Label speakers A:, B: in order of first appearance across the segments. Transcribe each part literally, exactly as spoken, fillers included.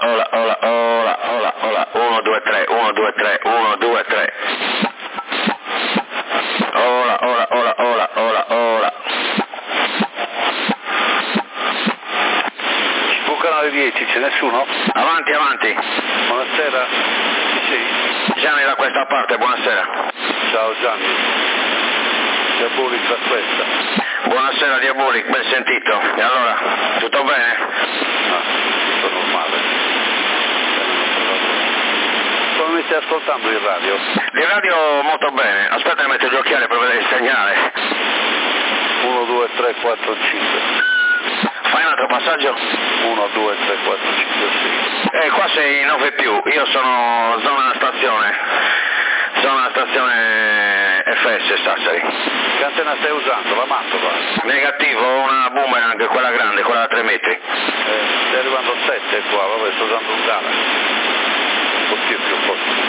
A: ola, ola, ola, ola, ola, uno, due, tre, uno, due, tre, uno, due, tre. Ola, ola, ola, ola, ola, ola.
B: Sul canale dieci c'è nessuno?
A: Avanti, avanti.
B: Buonasera. Sì.
A: Gianni da questa parte, buonasera.
B: Ciao Gianni. Diabolic aspetta.
A: Buonasera Diabolic, ben sentito. E allora, tutto bene?
B: No, tutto normale. Come mi stai ascoltando il radio?
A: Il radio molto bene, aspetta che metto gli occhiali per vedere il segnale.
B: uno, due, tre, quattro, cinque.
A: Fai un altro passaggio?
B: uno, due, tre, quattro, cinque, sei.
A: Eh, qua sei nove più, io sono zona stazione, zona stazione F S Sassari.
B: Che antenna stai usando? La Mantova?
A: Negativo, una boomerang, quella grande, quella da tre metri.
B: Eh, stai arrivando a sette qua, vabbè, sto usando un cane. Un po' più, più, un po' più.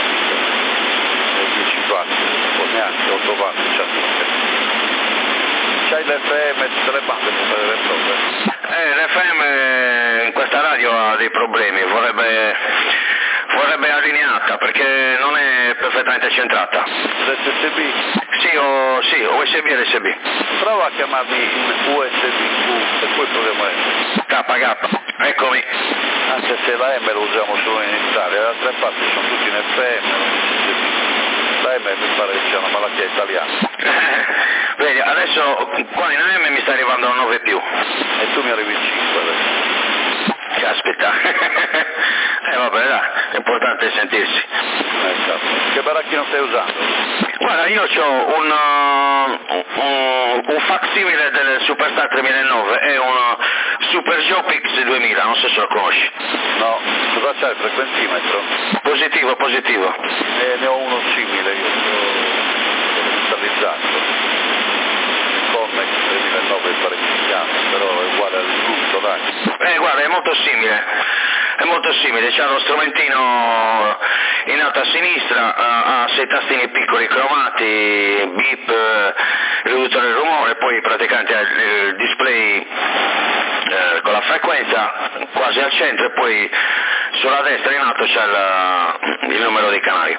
B: dieci watt, un po' neanche, otto watt, diciannove. C'hai l'F M e tutte le bande per fare le prove?
A: Eh, l'F M in questa radio ha dei problemi, vorrebbe, vorrebbe allineata perché non è perfettamente centrata.
B: L'S S B?
A: Sì, o, sì, U S B e l'S B.
B: Prova a chiamarmi in U S B, uh, e poi proviamo M.
A: K K, eccomi.
B: Anche se la M lo usiamo solo in Italia, le altre parti sono tutti in F M, non in S S B. La M mi pare che sia una malattia italiana.
A: Vedi, adesso qua in A M mi sta arrivando a nove più.
B: E tu mi arrivi in cinque adesso.
A: Caspita. Eh vabbè dai, è importante sentirsi.
B: Esatto. Che baracchino stai usando?
A: Guarda, io ho un, uh, un, un facsimile del Superstar tremilanove, è un Super Jopix duemila, non so se lo conosci.
B: No, cosa c'è il frequenzimetro?
A: Positivo, positivo.
B: Eh, ne ho uno simile, io l'ho installizzato. Connex tremilanove è parecchiano, però è uguale al tutto, dai.
A: Eh guarda, è molto simile, è molto simile, c'ha lo strumentino in alto a sinistra, ha, ha sei tastini piccoli cromati, beep, eh, riduttore del rumore, poi praticamente ha il, il display eh, con la frequenza quasi al centro e poi sulla destra in alto c'è il, il numero dei canali.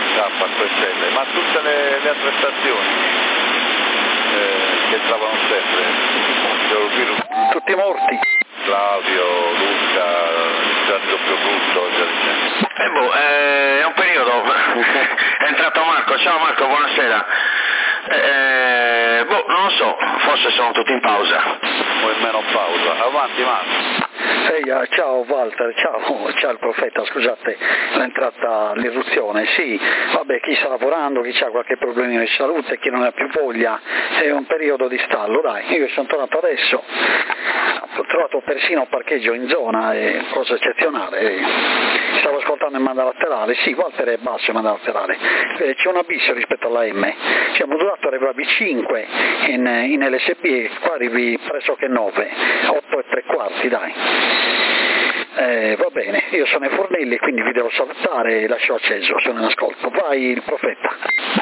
B: K, ma tutte le, le altre stazioni eh, che trovano sempre il virus. Tutti morti. Claudio, Luca, il doppio brutto, e via dicendo.
A: Eh boh, eh, è un periodo, è entrato Marco, ciao Marco, buonasera. Eh, boh, non lo so, forse sono tutti in pausa.
B: O in meno pausa, avanti Marco.
C: Ehi, uh, ciao Walter, ciao, ciao il profeta, scusate l'entrata, l'irruzione, sì, vabbè chi sta lavorando, chi ha qualche problema di salute, chi non ha più voglia, è un periodo di stallo, dai, io sono tornato adesso, ho trovato persino un parcheggio in zona, è cosa eccezionale, eh. Stavo ascoltando il manda laterale, sì, Walter è basso il manda laterale, eh, c'è un abisso rispetto alla M, cioè modulato arriva a B cinque in, in L S B e qua arrivi pressoché nove, otto e tre quarti, dai. Eh, va bene, io sono ai fornelli quindi vi devo salutare e lascio acceso, sono in ascolto. Vai il profeta.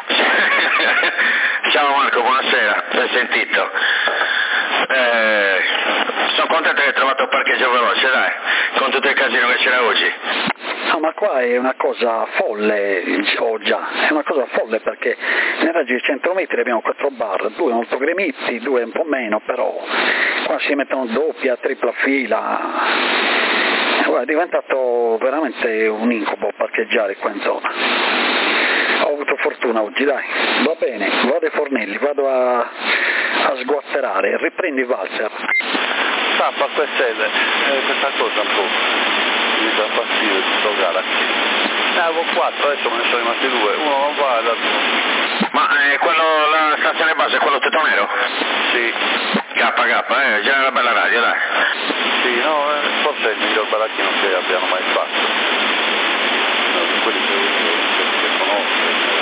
A: Ciao Marco, buonasera, ben sentito. Eh, sono contento che hai trovato il parcheggio veloce, dai, con tutto il casino che c'era oggi.
C: No, ma qua è una cosa folle, oh già, è una cosa folle perché nel raggio di cento metri abbiamo quattro bar, due molto gremitti, due un po' meno, però qua si mettono doppia, tripla fila. Guarda, è diventato veramente un incubo parcheggiare qua in zona. Ho avuto fortuna oggi, dai, va bene, vado ai fornelli, vado a, a sguatterare, riprendi Walter.
B: Tappa a questelle, eh, questa cosa un po' mi dà fastidio di sto Galaxy. Ne avevo quattro, adesso me ne sono rimasti due, uno non va e l'altro non va.
A: Ma eh, quello, la stazione base è quello tutto nero?
B: Sì.
A: K K, eh, già è una bella radio, dai.
B: Sì, no, eh, forse è il miglior baracchino che abbiano mai fatto. No, di quelli che, che, che conosco,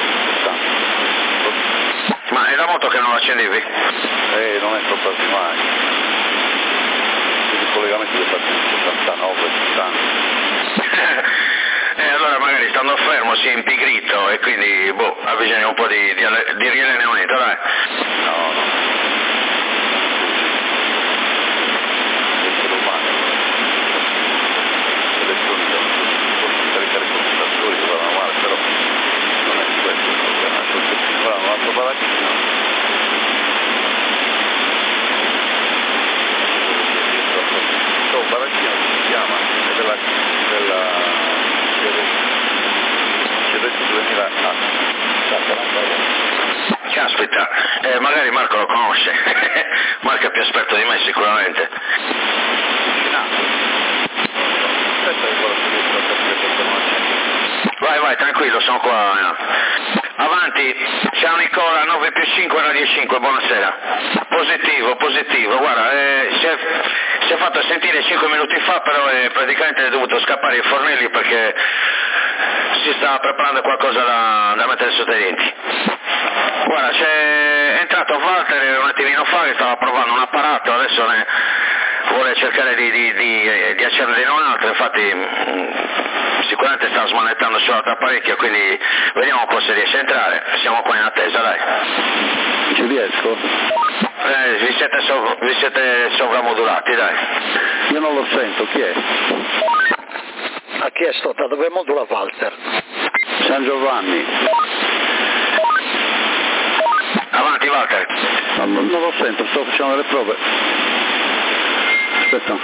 B: tanto.
A: Ma è da molto che non lo accendevi?
B: Eh, non entro quasi mai. I collegamenti li ho fatti nel settantanove, settanta.
A: E allora magari stando fermo si è impigrito e quindi boh, ha bisogno un po' di, di, di riallenamento, dai.
B: No, no. Essere umano. Elettronica. duemila A.
A: Caspita, eh, magari Marco lo conosce, Marco è più esperto di me sicuramente.
B: Aspetta che quello si riesce a capire perché non accende.
A: Vai, vai, tranquillo, sono qua. Avanti, ciao Nicola, nove più cinque, Radio cinque, buonasera. Positivo, positivo, guarda, eh, si, è, si è fatto sentire cinque minuti fa, però eh, praticamente è dovuto scappare ai fornelli perché si sta preparando qualcosa da, da mettere sotto i denti. Guarda, c'è entrato Walter un attimino fa che stava provando un apparato, adesso ne vuole cercare di, di, di, di accenderne un altro, infatti mh, sicuramente sta smanettando sull'altro apparecchio, quindi vediamo un po' se riesce a entrare, siamo qua in attesa, dai.
B: Ci riesco?
A: Eh, vi, siete sov- vi siete sovramodulati, dai.
B: Io non lo sento, chi è?
C: Ha chiesto da dove modula Walter.
B: San Giovanni.
A: Avanti Walter.
B: Non, non lo sento, sto facendo delle prove. Aspetta.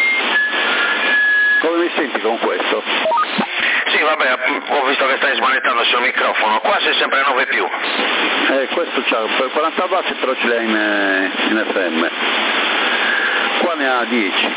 B: Come mi senti con questo?
A: Sì, vabbè, ho visto che stai smanettando sul microfono, qua sei sempre nove più.
B: Eh, questo c'ha per quaranta watt, però ce l'ha in, in F M. Qua ne ha dieci.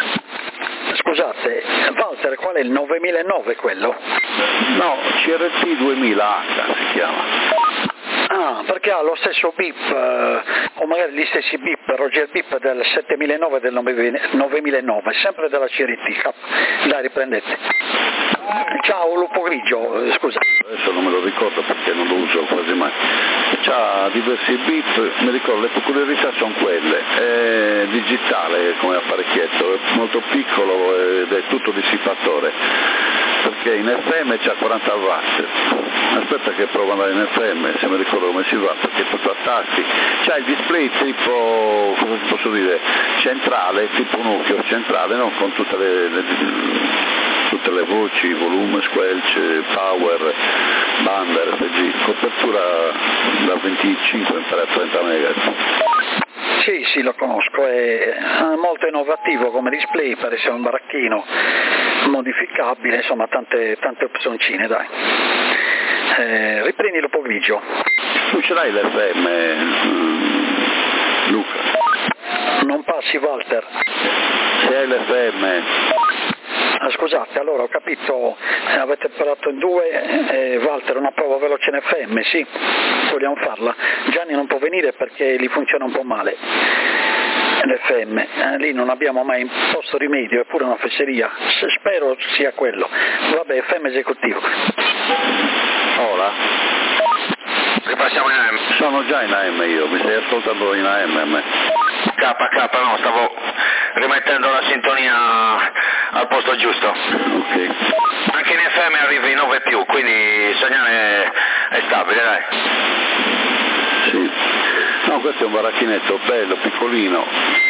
C: Scusate, Walter, qual è il novemilanove quello?
B: No, C R T duemila H si chiama.
C: Ah, perché ha lo stesso bip, eh, o magari gli stessi bip, Roger Bip del setemilanove e del novemilanove, sempre della C R T. Dai, riprendete. Ciao, lupo grigio, scusa.
B: Adesso non me lo ricordo perché non lo uso quasi mai. C'ha diversi bip, mi ricordo, le peculiarità sono quelle. È digitale come apparecchietto, è molto piccolo ed è tutto dissipatore, perché in F M c'ha quaranta watt. Aspetta che provo ad andare in F M, se mi ricordo come si va, perché è tutto a tasti. C'ha il display tipo, come posso dire, centrale, tipo un occhio centrale, no? Con tutte le, le, tutte le voci, volume, squelch, power, banda, R P G, copertura da venticinque a trenta megahertz.
C: Sì, sì, lo conosco, è molto innovativo come display per essere un baracchino, modificabile, insomma tante, tante opzioncine, dai. Eh, riprendi il po' grigio.
B: Tu ce l'hai l'F M, Luca?
C: Non passi, Walter?
B: Se hai l'F M...
C: Ah, scusate, allora ho capito, eh, avete parlato in due, eh, Walter una prova veloce in F M, sì, vogliamo farla. Gianni non può venire perché gli funziona un po' male l'F M, eh, lì non abbiamo mai imposto rimedio, è pure una fesseria, spero sia quello. Vabbè, F M esecutivo.
B: Ora?
A: Ripassiamo in A M.
B: Sono già in A M io, mi stai ascoltando in A M?
A: K K, no, stavo rimettendo la sintonia al posto giusto.
B: Ok.
A: Anche in F M arriva in nove più, quindi il segnale è, è stabile, dai.
B: Sì. No, questo è un baracchinetto bello, piccolino.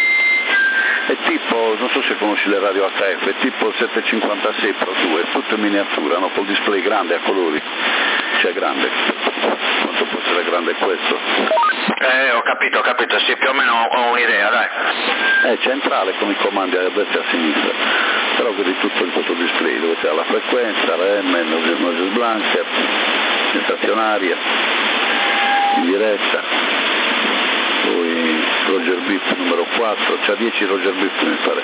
B: È tipo, non so se conosci le radio H F, è tipo settecentocinquantasei Pro due, è tutto in miniatura, no? Col display grande a colori. Cioè grande. Quanto può essere grande questo?
A: Eh, ho capito, ho capito, sì, più o meno ho un'idea, dai.
B: È centrale con i comandi a destra e a sinistra, però vedi tutto in questo display, dove c'è la frequenza, R M, noise blanker, stazionaria, in diretta, poi Roger Bip numero quattro, c'ha dieci Roger Bip mi pare.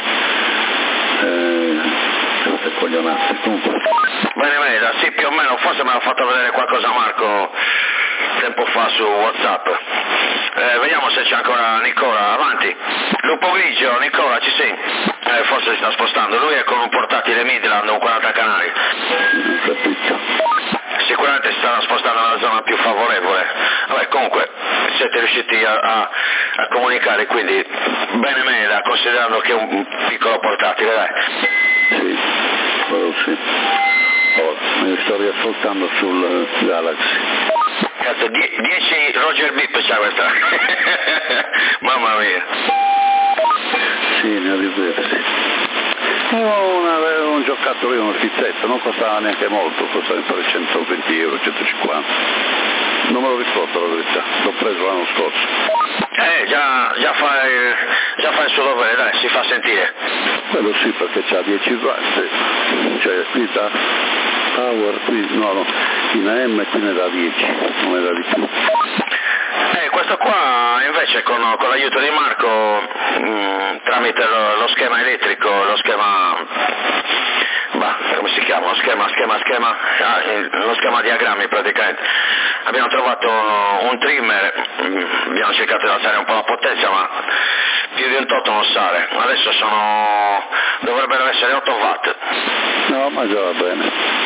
B: Eh, queste coglionate, comunque.
A: Bene, bene, sì, più o meno, forse me l'ha fatto vedere qualcosa Marco tempo fa su WhatsApp. Eh, vediamo se c'è ancora Nicola, avanti. Lupo grigio, Nicola, ci sei? Eh, forse si sta spostando, lui è con un portatile Midland, un quaranta canali.
B: Non capito.
A: Sicuramente si stanno spostando nella zona più favorevole. Vabbè, comunque siete riusciti a, a, a comunicare, quindi bene meda, considerando che è un piccolo portatile, dai.
B: Sì, quello sì. Ora, mi sto riascoltando sul Galaxy.
A: Cazzo, dieci Roger Bip c'ha questa. Mamma mia.
B: Sì, ne ho diversi. Un, un giocattolo io, uno schizzetto, non costava neanche molto, costava per centoventi euro, centocinquanta. Non me lo ricordo la verità, l'ho preso l'anno scorso.
A: Eh, già, già, fa il, già fa il suo dovere, dai, si fa sentire.
B: Quello sì, perché c'ha dieci watt, cioè qui da power, qui no, no, in A M qui ne dà dieci, non ne dà di più.
A: Eh, questo qua invece con, con l'aiuto di Marco mh, tramite lo, lo schema elettrico, lo schema, bah, come si chiama? Lo schema, schema, schema, ah, lo schema diagrammi praticamente. Abbiamo trovato un, un trimmer, mh, abbiamo cercato di alzare un po' la potenza, ma più di ventotto non sale. Adesso sono, dovrebbero essere otto watt.
B: No, ma già va bene.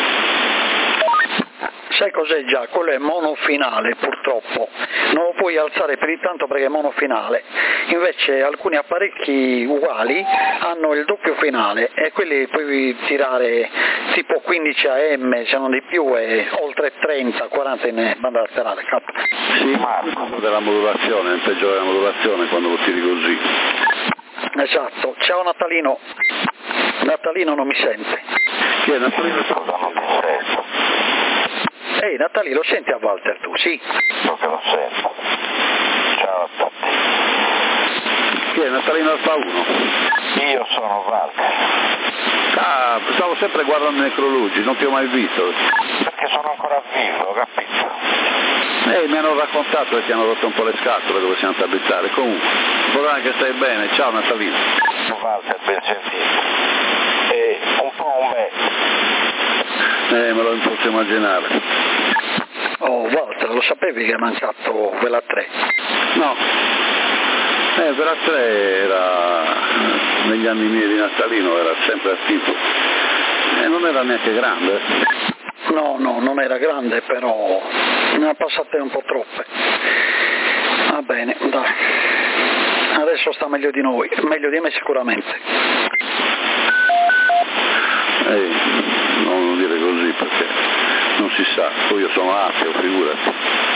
C: Sai cos'è già? Quello è monofinale purtroppo, non lo puoi alzare più di tanto perché è monofinale, invece alcuni apparecchi uguali hanno il doppio finale e quelli puoi tirare tipo quindici A M se non di più e oltre trenta quaranta in banda laterale. Capo.
B: Sì, Marco, della modulazione, il peggio della modulazione quando lo tiri così.
C: Esatto, ciao Natalino, Natalino non mi sente.
B: Chi è Natalino? Scusa, non ti sento.
C: Ehi Natalino, lo senti a Walter tu? Sì.
B: So che lo sento. Ciao a tutti. Chi è Natalino Alfa uno? Io sono Walter. Ah, stavo sempre guardando i necrologi, non ti ho mai visto. Perché sono ancora vivo, capito? Eh, mi hanno raccontato che ti hanno rotto un po' le scatole dove siamo andati a abitare. Comunque, vorrà che stai bene. Ciao Natalino. Walter, ben sentito. E un po' un vecchio. Eh, me lo posso immaginare.
C: Oh Walter, lo sapevi che è mancato quella tre?
B: No. Eh, quella tre era, negli anni miei di Natalino, era sempre attivo. E non era neanche grande.
C: No, no, non era grande, però ne ha passate un po' troppe. Va bene, dai. Adesso sta meglio di noi, meglio di me sicuramente.
B: Ehi, non dire così perché non si sa, poi io sono ateo, figurati.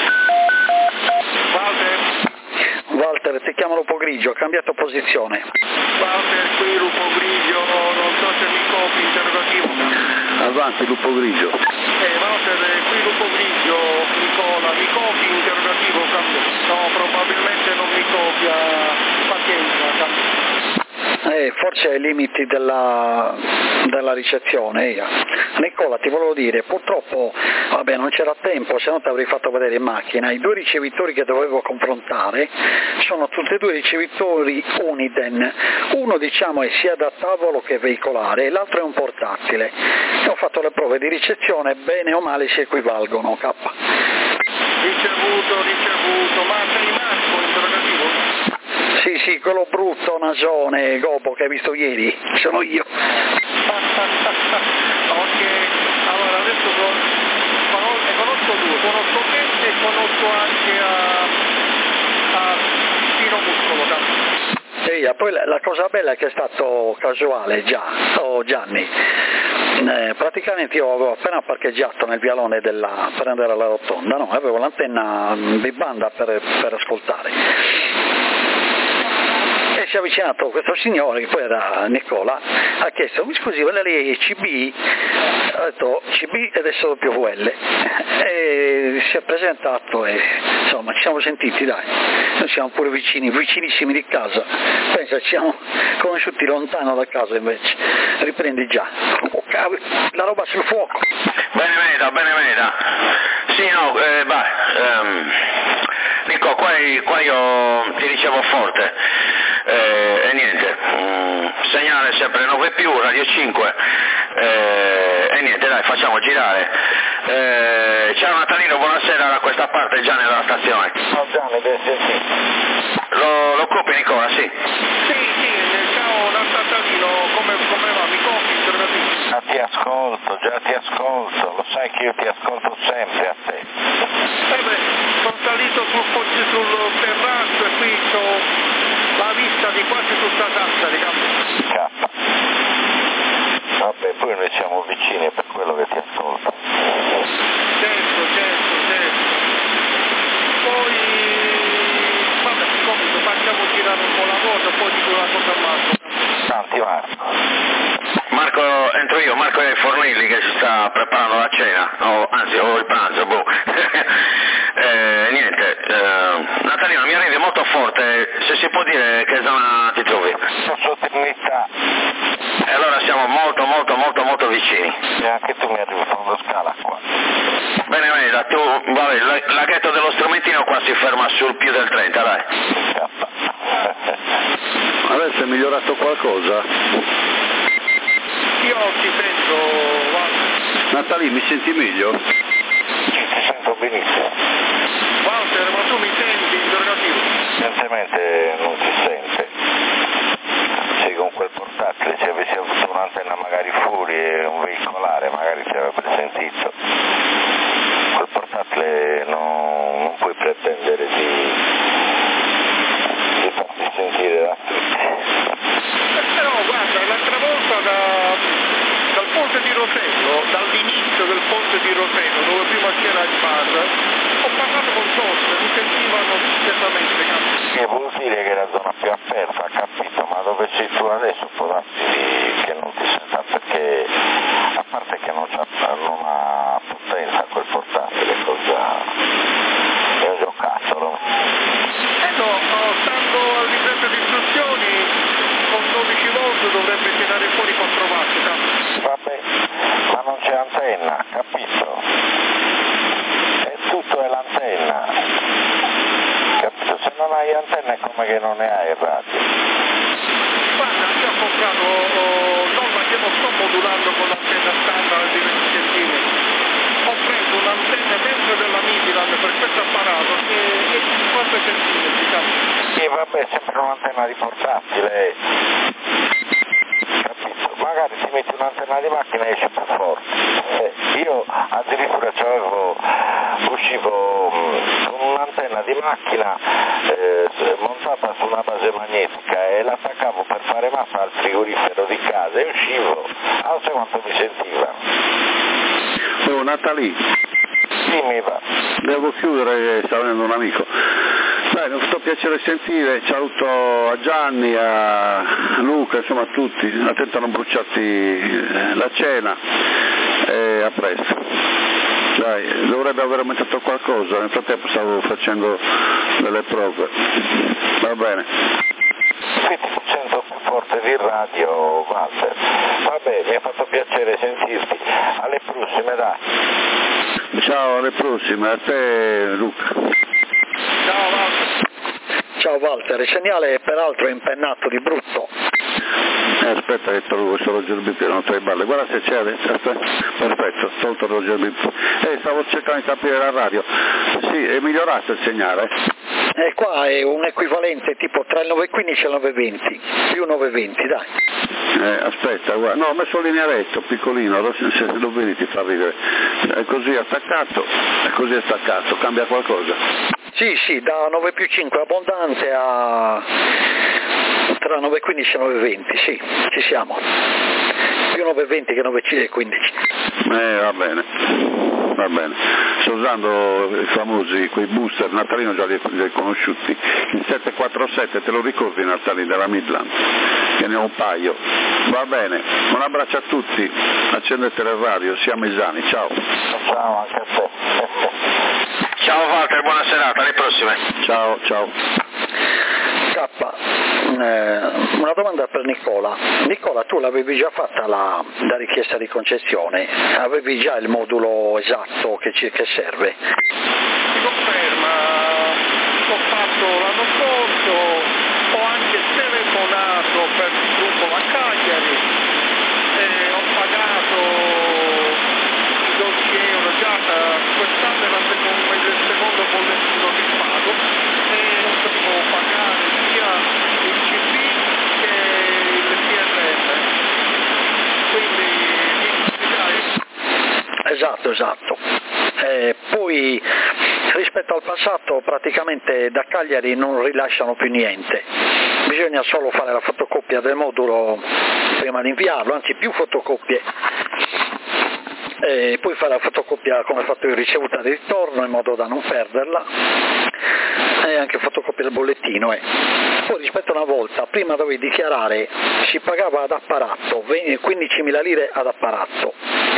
C: Walter? Walter, ti chiamo Lupo Grigio, ha cambiato posizione.
D: Walter, qui Lupo Grigio, non so se mi copi, interrogativo.
B: Avanti Lupo Grigio.
D: Eh, Walter, qui Lupo Grigio, Nicola, mi copi, interrogativo, cambio. No, probabilmente non mi copia, pazienza, cambio.
C: Eh, forse ai limiti della, della ricezione. Eh. Nicola, ti volevo dire, purtroppo vabbè, non c'era tempo, se no ti avrei fatto vedere in macchina. I due ricevitori che dovevo confrontare sono tutti e due ricevitori Uniden. Uno diciamo è sia da tavolo che veicolare e l'altro è un portatile. E ho fatto le prove di ricezione, bene o male si equivalgono. K.
D: Ricevuto, ricevuto, ma sei Marco, interrogativo?
C: Sì, sì, quello brutto nasone, gobo che hai visto ieri, sono io.
D: Ok, allora adesso conosco, conosco due, conosco te e conosco anche a, a Pino Muscolo.
C: Sì, poi la, la cosa bella è che è stato casuale già, oh Gianni. Eh, praticamente io avevo appena parcheggiato nel vialone della, per andare alla rotonda, no? Avevo l'antenna di banda per, per ascoltare. E si è avvicinato questo signore, che poi era Nicola, ha chiesto, mi scusi, quella lì è C B? Ha detto C B ed S W L. E si è presentato e insomma ci siamo sentiti, dai, noi siamo pure vicini, vicinissimi di casa, pensa, ci siamo conosciuti lontano da casa invece, riprendi già, oh, cavolo, la roba sul fuoco.
A: Beneveda, Beneveda, sì no, eh, beh, ehm, Nico, qua, qua io ti dicevo forte, eh, e niente, mm, segnale sempre nove più, radio cinque, eh, e niente, dai, facciamo girare. Eh, ciao Natalino, buonasera da questa parte, Gianni dalla stazione.
B: Ciao Gianni, ben sentito.
A: Lo, lo copi Nicola, sì?
D: Sì, sì, ciao Natalino, come, come va? Mi copi, interrogativo?
B: Ah, ti ascolto, già ti ascolto, lo sai che io ti ascolto sempre a te.
D: Eh beh, sono salito sul, sul terrazzo e qui ho la vista di quasi tutta Sassari,
B: K. Vabbè, poi noi siamo vicini, è per quello che ti ascolto.
D: Certo, certo, certo. Poi, vabbè, comunque facciamo girare un po' la cosa, poi dico una cosa a Marco.
B: Tanti Marco.
A: Marco, entro io, Marco è Fornilli che si sta preparando la cena, o anzi, o il pranzo, boh. eh, niente, eh, Natalino, mi arrivi molto forte, se si può dire che zona ti trovi?
B: Sono Trinità.
A: E allora siamo molto molto molto molto vicini.
B: e anche tu mi arrivi in fondo scala qua.
A: Bene, bene, tu, vabbè, la- laghetto dello strumentino qua si ferma sul più del trenta, dai.
E: Adesso è migliorato qualcosa?
D: Io ti sento, Walter.
E: Natalì, mi senti meglio?
B: Sì, ti sento benissimo.
D: Walter, ma tu mi senti? Interrogativo.
B: Evidentemente non si sente. Se con quel portatile se avessi avuto un'antenna magari fuori e un veicolare magari ti avrebbe sentito. Quel portatile no, non puoi pretendere di, di farti sentire da tutti.
D: Eh, però guarda, l'altra volta da, dal ponte di Rosello, dall'inizio del ponte di Rosello, dove prima c'era il bar, ho parlato con Giorgio, mi sentivano discretamente, cazzo.
B: Che vuol dire che la zona più aperta, capito? Ma dove sei tu adesso può darsi che non ti senta, perché a parte che non, non ha potenza quel portatile, cosa è un giocattolo.
D: Eh no, no, stando al libretto di istruzioni, con dodici volt dovrebbe tirare fuori quattro watt, cazzo.
B: Vabbè, ma non c'è antenna, capito? E tutto è l'antenna, capito? Se non hai antenna è come che non ne hai il radio.
D: Guarda, io ho comprato, oh, non, ma io non sto modulando con l'antenna standard di venti centimetri. Ho preso un'antenna dentro della Midland per questo apparato che è di cinquanta centimetri, cazzo.
B: Sì, vabbè, sempre un'antenna di portatile. Capito? Magari ti metti un'antenna di macchina e esce più forte. Eh, io addirittura c'avevo, uscivo mh, con un'antenna di macchina eh, montata su una base magnetica e l'attaccavo per fare mappa al frigorifero di casa e uscivo. Ah, non so quanto mi sentivano.
E: Oh, Natalì,
B: Sì, mi va.
E: devo chiudere che sta venendo un amico. Beh, mi ha fatto piacere sentire, saluto a Gianni, a Luca, insomma a tutti, attento a non bruciarti la cena e a presto. Dai, dovrebbe aver aumentato qualcosa, nel frattempo stavo facendo delle prove. Va bene.
B: Qui ti sento più forte di radio, Walter. Vabbè, mi ha fatto piacere sentirti. Alle prossime, dai.
E: Ciao, alle prossime, a te Luca.
D: Ciao, Walter.
C: Ciao Walter, il segnale peraltro è impennato di brutto.
E: Eh, aspetta che trovo questo Roger B P, non tra i balle. Guarda se c'è, aspetta. Perfetto, tolto il Roger B P. Eh, stavo cercando di capire la radio. Sì, è migliorato il segnale.
C: E qua è un equivalente tipo tra il nove quindici e il nove venti, più nove venti, dai.
E: Eh, aspetta, guarda, no, ho messo il linearetto, piccolino, allora se, se lo vedi ti fa ridere. È così attaccato, è così attaccato, cambia qualcosa?
C: Sì, sì, da nove più cinque abbondante a tra nove quindici e nove venti, sì, ci siamo. Più nove venti che nove quindici.
E: Eh, va bene, va bene. Sto usando i famosi, quei booster, Natalino già li hai conosciuti, il sette quattro sette, te lo ricordi Natalino della Midland? Che ne ho un paio. Va bene, un abbraccio a tutti, accendete il radio, siamo esani, ciao.
B: Ciao anche a te.
A: Ciao Walter, buona serata, alle prossime.
E: Ciao, ciao.
C: K, eh, una domanda per Nicola. Nicola, tu l'avevi già fatta la, la richiesta di concessione? Avevi già il modulo esatto che, ci, che serve?
D: Si conferma, l'ho fatto l'anno scorso, ho anche telefonato per il gruppo a Cagliari e ho pagato i dodici euro già, quest'anno è la seconda, il secondo bollettino che pago e devo pagare sia il C P che il T R M, quindi mi dai.
C: Esatto, esatto. Eh, poi rispetto al passato praticamente da Cagliari non rilasciano più niente, bisogna solo fare la fotocopia del modulo prima di inviarlo, anzi più fotocopie, e poi fare la fotocopia come ho fatto io ricevuta di ritorno in modo da non perderla, e anche fotocopia del bollettino. Eh. Poi rispetto a una volta, prima dovevi dichiarare, si pagava ad apparato, quindicimila lire ad apparato.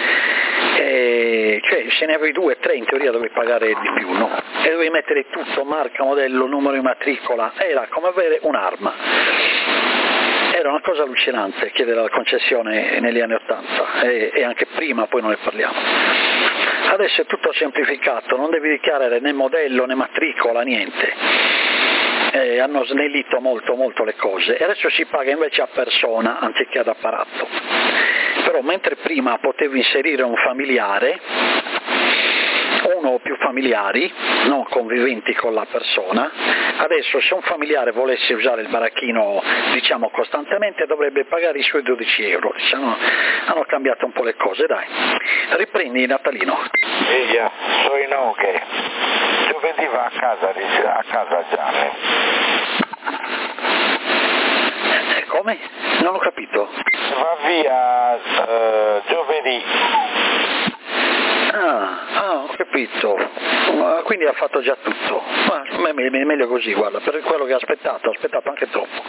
C: E cioè se ne avevi due, tre in teoria dovevi pagare di più, no? E dovevi mettere tutto, marca, modello, numero di matricola, era come avere un'arma, era era una cosa allucinante chiedere la concessione negli anni Ottanta e, e anche prima, poi non ne parliamo. Adesso è tutto semplificato, non devi dichiarare né modello né matricola, niente. Eh, hanno snellito molto molto le cose e adesso si paga invece a persona anziché ad apparato. Però mentre prima potevi inserire un familiare, uno o più familiari non conviventi con la persona, adesso se un familiare volesse usare il baracchino diciamo costantemente dovrebbe pagare i suoi dodici euro, diciamo, hanno cambiato un po' le cose, dai. Riprendi Natalino.
F: Eia, sono in Oghe, giovedì va a casa, a casa Gianni.
C: Eh, come? Non ho capito.
F: Va via uh, giovedì.
C: Ah, ah, ho capito. Uh, quindi ha fatto già tutto. Ma è meglio così, guarda, per quello che ha aspettato, ha aspettato anche troppo.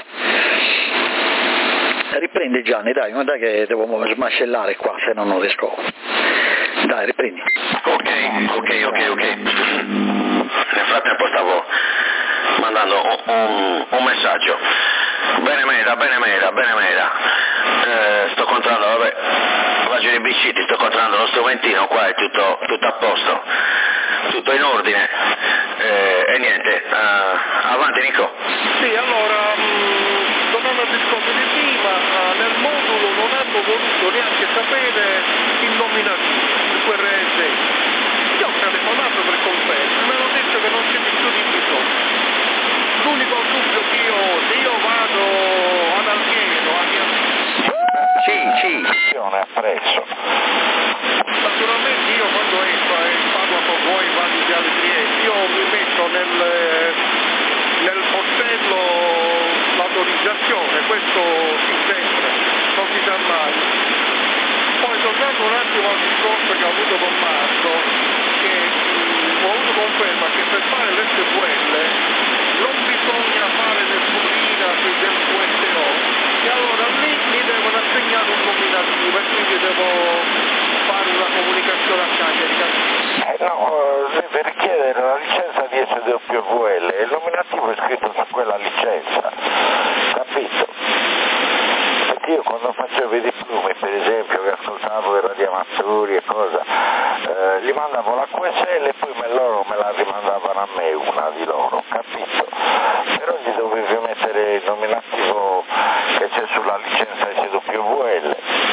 C: Riprendi Gianni, dai, ma dai che devo smascellare qua, se no non riesco. Dai, riprendi.
A: Ok, ok, ok, ok. Nel frattempo stavo mandando un, un, un messaggio. Bene meta, bene meta, bene meta. Eh, sto controllando, vabbè, vado in B C, ti sto controllando lo strumentino, qua è tutto, tutto a posto, tutto in ordine. Eh, e niente, uh, avanti Nico.
D: Sì, allora, mh, tornando al discorso di prima, uh, nel modulo non hanno voluto neanche sapere il nominativo, il Q R S. Io ho telefonato per conferma, mi hanno detto che non c'è più di bisogno. L'unico dubbio che io ho, se io vado ad Alghero, a mia...
C: Sì, sì.
F: Appresso.
D: Naturalmente io quando esco e parlo con voi vado di Trieste, io mi metto nel, nel portello l'autorizzazione, questo si sempre, non si sa mai. Poi tornando un attimo al discorso che ho avuto con Marco, che mh, ho avuto conferma che per fare l'S V L non bisogna fare nessunina del Q S O, e allora lì mi devono assegnare un nominativo e quindi devo fare una comunicazione a Cagliari.
F: Eh no, deve richiedere la licenza di S W V L e il nominativo è scritto su quella licenza, capito? Perché io quando facevo i diplomi, per esempio, che ascoltavo i radioamatori e cosa, eh, gli mandavo la Q S L e poi me loro me la rimandavano a me, una di loro, capito? Però gli dovevi mettere il nominativo che c'è sulla licenza S W V L.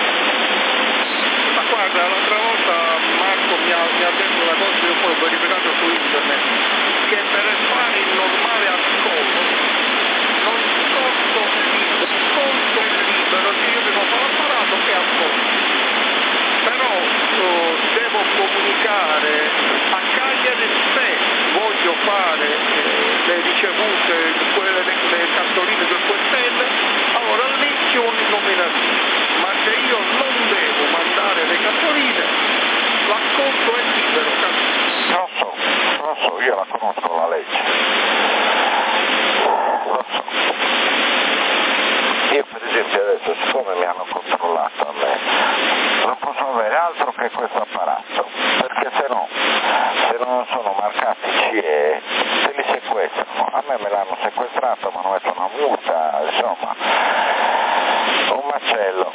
D: Ma guarda, l'altra volta Marco mi ha, mi ha detto una cosa che io poi ho verificato su internet, che per fare il normale ascolto non ascolto ascolto è libero, cioè io devo fare l'apparato e ascolto, però uh, devo comunicare a Cagliari se voglio fare eh, le ricevute, quelle, le, le cartoline del Q S L, allora lì ci vuole il nominativo, ma se io non devo mandare le cartoline, l'ascolto è libero, capito?
F: Lo so, lo so, io la conosco la legge. Lo so. Io per esempio adesso, siccome mi hanno controllato a me, non posso avere altro che questo apparato, perché se no, se non sono marcati C E, se li sequestrano. A me me l'hanno sequestrato, mi hanno messo una multa, insomma, un macello.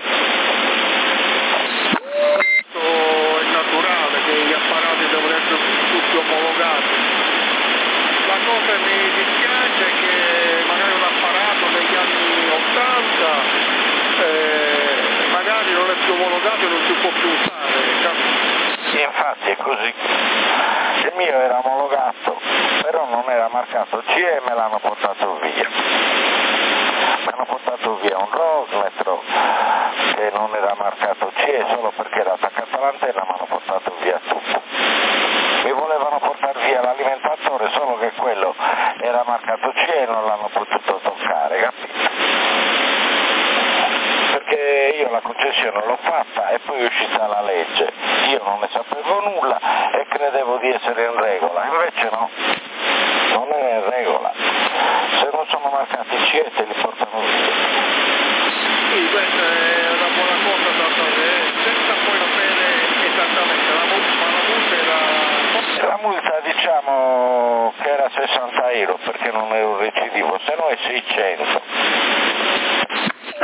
D: È naturale che gli apparati devono essere tutti omologati. La cosa mi dispiace è che magari un apparato negli anni ottanta eh, magari non è più omologato e non si può più usare.
F: Sì, infatti è così. Il mio era omologato, però non era marcato C E e me l'hanno portato via. Mi hanno portato via un Rosmetro che non era marcato C E solo perché era attaccato all'antenna, mi hanno portato via tutto. Mi volevano portare via l'alimentatore, solo che quello era marcato C E e non l'hanno potuto toccare, capito? Perché io la concessione l'ho fatta e poi è uscita la legge, io non ne sapevo nulla e credevo di essere in regola, invece no, non è in regola, se non sono marcati C E te li portano via.
D: Sì, questa è una buona cosa da fare, senza poi sapere esattamente la multa, ma la multa era...
F: La multa diciamo che era sessanta euro perché non ero recidivo, se no è seicento.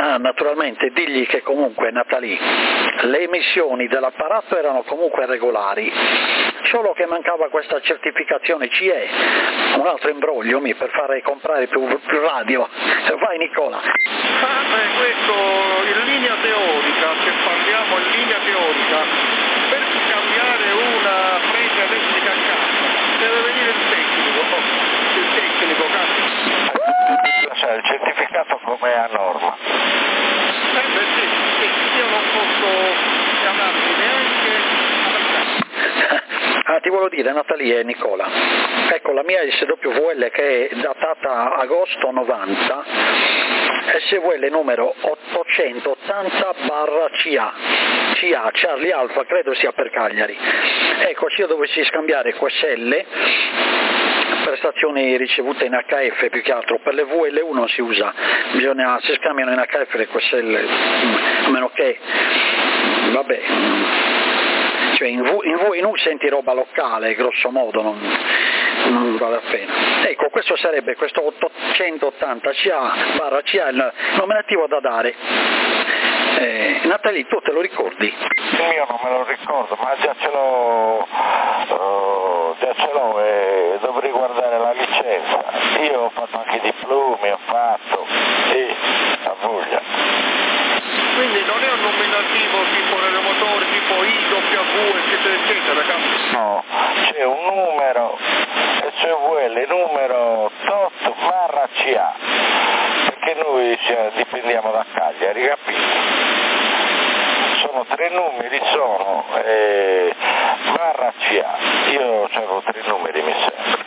C: ma naturalmente digli che comunque Natali le emissioni dell'apparato erano comunque regolari, solo che mancava questa certificazione C E, un altro imbroglio mi per fare comprare più, più radio. Vai Nicola.
D: Ah, beh, questo in linea teorica, se parliamo in linea teorica, per cambiare una presa elettrica a casa deve venire il tecnico, il tecnico cazzo.
F: Cioè il certificato come a norma.
D: Eh beh sì, sì, io non posso chiamarmi neanche alla casa.
C: Ah, ti volevo dire Natalia e Nicola, ecco la mia S W L che è datata agosto novanta, S W L numero ottocentottanta barra C A, C A, Charlie Alfa, credo sia per Cagliari. Ecco, se io dovessi scambiare Q S L, prestazioni ricevute in H F più che altro, per le V L U non si usa, bisogna, si scambiano in H F le Q S L, a meno che, vabbè, cioè in, v, in V in U senti roba locale, grosso modo, non, non vale la pena. Ecco, questo sarebbe questo ottocentottanta C A barra C A il nominativo da dare. Eh, Natalie, tu te lo ricordi?
F: Il mio non me lo ricordo, ma già ce l'ho, uh, già ce l'ho e dovrei guardare la licenza. Io ho fatto anche diplomi, ho fatto, sì, a voglia.
D: Quindi non è un nominativo tipo nell'emotore, tipo I, W, eccetera, eccetera, cazzo?
F: No, c'è un numero, S W L numero tot barra C A, perché noi cioè, dipendiamo da Cagliari, capito? Sono tre numeri, sono eh, barra C A, io avevo tre numeri mi sembra.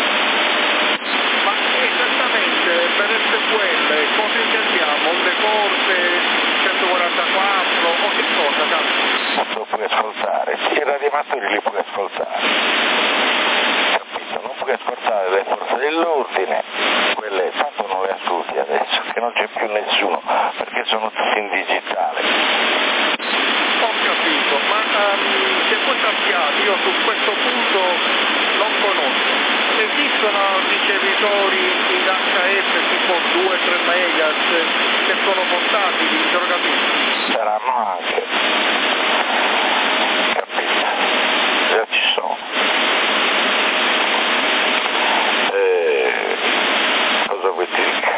D: Ma esattamente per S W L cosa intendiamo? Le corse centoquarantaquattro o che cosa, cazzo?
F: Lo puoi ascoltare, i radioamatori li puoi ascoltare, capito? Non puoi ascoltare le forze dell'ordine, quelle tanto non le ascolti adesso, che non c'è più nessuno, perché sono tutti in digitale.
D: Ho capito, ma um, che voi sappiate, io su questo punto non conosco. Esistono ricevitori in H F tipo due tre megahertz che sono portatili, interrogativi?
F: Saranno anche, capito? Già ci sono. E... cosa vuoi dire?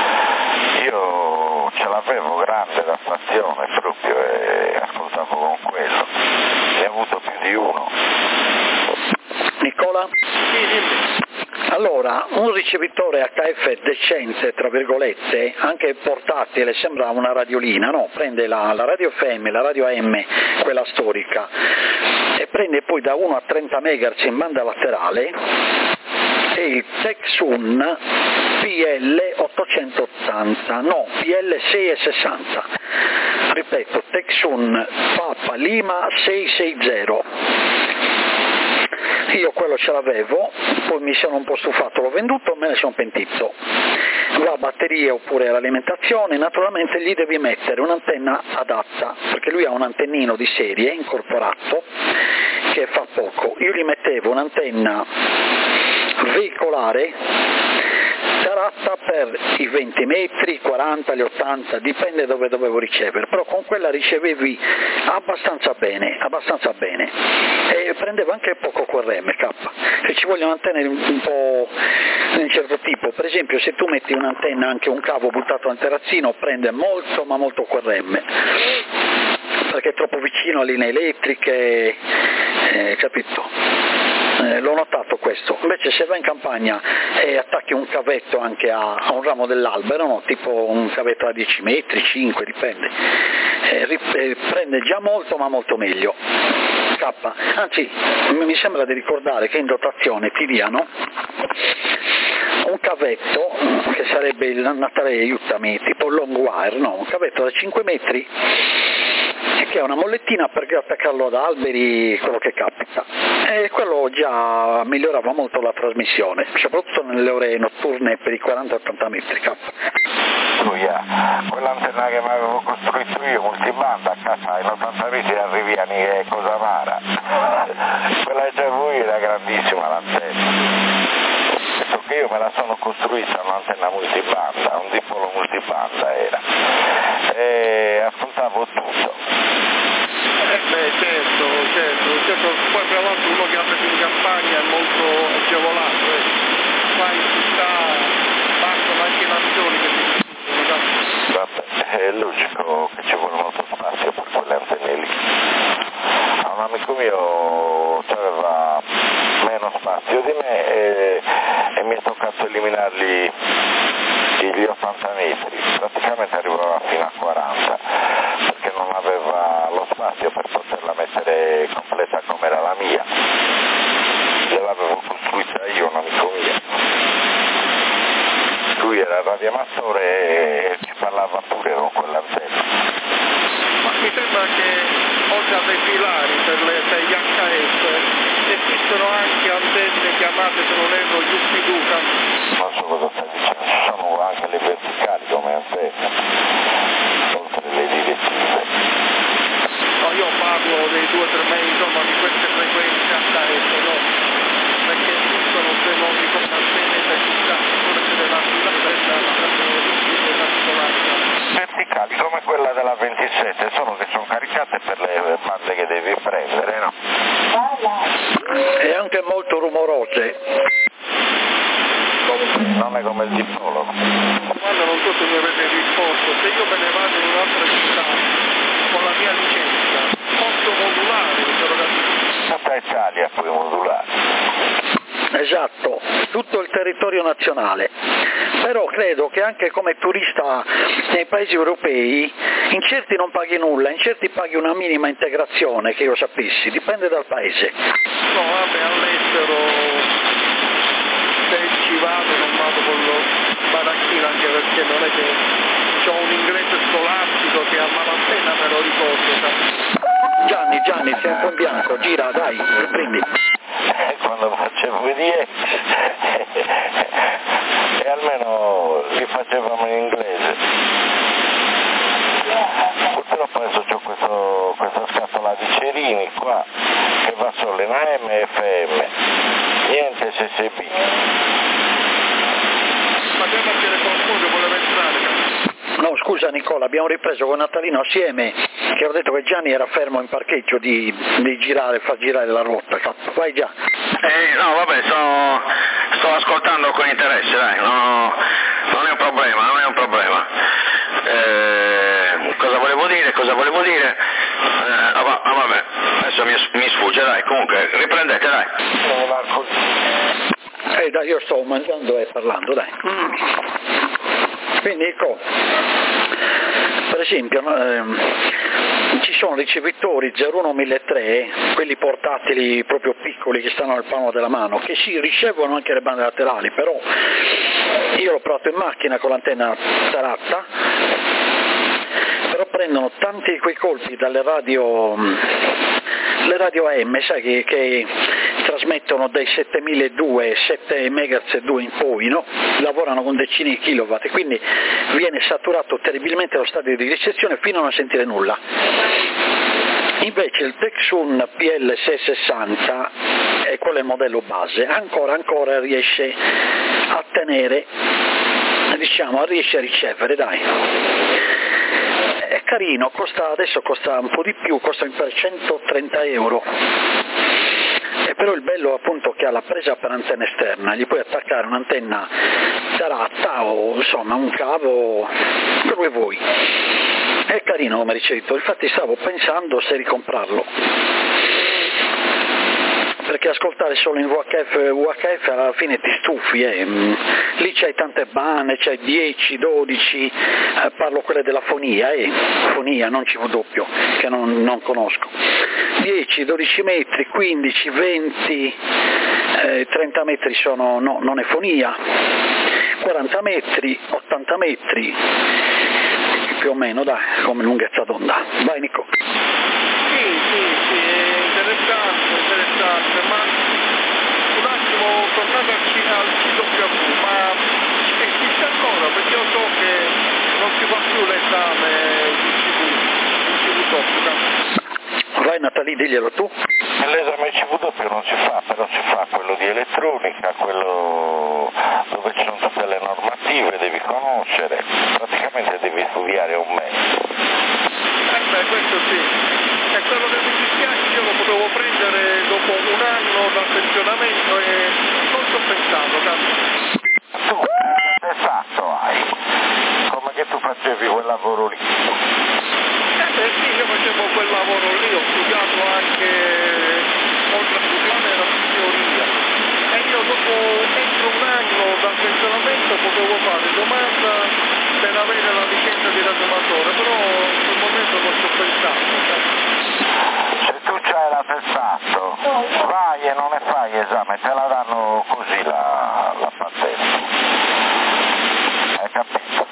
F: Io ce l'avevo grande la stazione proprio e ascoltavo con quello, ne ho avuto più di uno.
C: Nicola?
D: Sì, dimmi.
C: Allora, un ricevitore H F decente, tra virgolette, anche portatile, sembra una radiolina, no? Prende la, la radio F M, la radio A M, quella storica, e prende poi da uno a trenta megahertz in banda laterale, e il Texun P L ottocentottanta, no, P L seicentosessanta, ripeto, Texun Papa Lima seicentosessanta. Io quello ce l'avevo, poi mi sono un po' stufato, l'ho venduto, me ne sono pentito. Va a batterie oppure all'alimentazione, naturalmente gli devi mettere un'antenna adatta, perché lui ha un antennino di serie incorporato che fa poco. Io gli mettevo un'antenna veicolare adatta per i venti metri, quaranta, gli ottanta, dipende dove dovevo ricevere, però con quella ricevevi abbastanza bene, abbastanza bene, e prendeva anche poco Q R M, K. Se ci vogliono antenne un po' di un certo tipo, per esempio se tu metti un'antenna, anche un cavo buttato al terrazzino, prende molto ma molto Q R M, perché è troppo vicino alle linee elettriche, eh, capito? Eh, l'ho notato questo. Invece se vai in campagna e attacchi un cavetto anche a, a un ramo dell'albero, no? Tipo un cavetto a dieci metri, cinque, dipende, eh, rip- eh, prende già molto ma molto meglio. K. Anzi, mi sembra di ricordare che in dotazione ti diano un cavetto che sarebbe il Natale, aiutami, tipo long wire, no? Un cavetto da cinque metri che è una mollettina per attaccarlo ad alberi, quello che capita, e quello già migliorava molto la trasmissione, soprattutto nelle ore notturne per i quaranta ottanta metri. K.
F: Lui ha quell'antenna che mi avevo costruito io, multibanda, a casa in ottanta metri arrivi a Nighe Cosamara, quella che c'è voi era grandissima l'antenna, che io me la sono costruita un'antenna multibanda, un dipolo multibanda era, e ascoltavo tutto.
D: Eh beh, certo, certo, certo, poi tra l'altro uno che abita in campagna è molto agevolato, eh. Qua in città bastano anche i lampioni che si discutono.
F: Vabbè, è logico che ci vuole molto spazio per quelle antenne lì. A un amico mio aveva meno spazio di me e, e mi è toccato eliminargli gli ottanta metri, praticamente arrivava fino a quaranta, perché non aveva lo spazio per poterla mettere completa come era la mia. L'avevo costruita io, un amico mio. Lui era radioamatore e ci parlava pure con quell'antenna.
D: Ma mi sembra che oltre a dei filari per, le, per gli acca esse esistono anche antenne chiamate, se non erro, U P Duca.
F: Non so cosa stai dicendo, ci sono anche le verticali come antenne, oltre le direttive.
D: No, io parlo dei due tre metri, insomma, di queste frequenze acca esse, no? Perché esistono, se non ricordo antenne da città, quelle della città della
F: verticali come quella della ventisette, solo che sono caricate per le bande che devi prendere, no?
C: E anche molto rumorose.
F: Non è come il dipolo.
D: Guarda, non so se mi avete risposto, se io me ne vado in un'altra città con la mia licenza, posso modulare l'interrogativo?
F: Tutta Italia puoi modulare.
C: Esatto, tutto il territorio nazionale. Però credo che anche come turista nei paesi europei in certi non paghi nulla, in certi paghi una minima integrazione, che io sapessi, dipende dal paese.
D: No, vabbè, all'estero se ci vado non vado con lo baracchino, anche perché non è che ho un inglese scolastico che a malapena me lo ricordo.
C: Gianni, Gianni, sei un po' in bianco, gira, dai, riprendi.
F: Quando facevo i dieci e almeno li facevamo in inglese. Purtroppo adesso c'ho questo, questa scatola di cerini qua che va solo in A M e F M, niente S S B.
D: Ma che partire qualcuno che voleva entrare?
C: No, scusa Nicola, abbiamo ripreso con Natalino assieme, che ho detto che Gianni era fermo in parcheggio di, di girare, far girare la rotta. Vai già.
A: Eh, no, vabbè, sto, sto ascoltando con interesse, dai, no, non è un problema, non è un problema. Eh, cosa volevo dire, cosa volevo dire? Eh, ah, va, ah, vabbè, adesso mi, mi sfugge, dai, comunque, riprendete, dai.
C: Eh, dai, io sto mangiando e parlando, dai. Mm. Quindi ecco, per esempio ehm, ci sono ricevitori zero uno mille tre, quelli portatili proprio piccoli che stanno al palmo della mano, che si ricevono anche le bande laterali, però io l'ho provato in macchina con l'antenna taratta, però prendono tanti di quei colpi dalle radio, le radio A M, sai che, che trasmettono dai settemiladuecento, sette megahertz e due in poi, no? Lavorano con decine di kilowatt e quindi viene saturato terribilmente lo stadio di ricezione fino a non sentire nulla. Invece il Texun P L sei sessanta, e quello è il modello base, ancora ancora riesce a tenere, diciamo, riesce a ricevere, dai. È carino, costa, adesso costa un po' di più, costa per centotrenta euro. E però il bello appunto che ha la presa per antenna esterna, gli puoi attaccare un'antenna taratta o insomma un cavo come vuoi. È carino come ricevitore, infatti stavo pensando se ricomprarlo, perché ascoltare solo in V H F U H F alla fine ti stufi, eh. Lì c'hai tante bande, c'hai dieci, dodici, eh, parlo quelle della fonia, eh. fonia, non C V W, che non, non conosco, dieci, dodici metri, quindici, venti, eh, trenta metri sono, no, non è fonia, quaranta metri, ottanta metri, più o meno, dai, come lunghezza d'onda. Vai Nico.
D: Sì, sì, sì, è interessante, interessante, ma un attimo tornando al C W, ma esiste ancora? Perché io so che non si fa più l'esame di C V W.
C: Vai Natalie, diglielo tu.
F: l'esame C V doppio non si fa, però si fa quello di elettronica, quello dove ci sono tutte le normative, devi conoscere, praticamente devi studiare un mese.
D: Eh beh, questo sì. E quello che mi dispiace io lo potevo prendere dopo un anno dal pensionamento e non ci ho pensato, cazzo.
F: Tu che fatto hai? Come che tu facevi quel lavoro lì?
D: Eh beh sì, io facevo quel lavoro lì, ho studiato anche, oltre a studiare era teoria. E io dopo, entro un anno dal pensionamento potevo fare domanda per avere la licenza di radioamatore, però in quel momento non ci ho pensato.
F: Se tu c'hai l'attestato, vai e non ne fai esame, te la danno così la, la patente. Hai capito?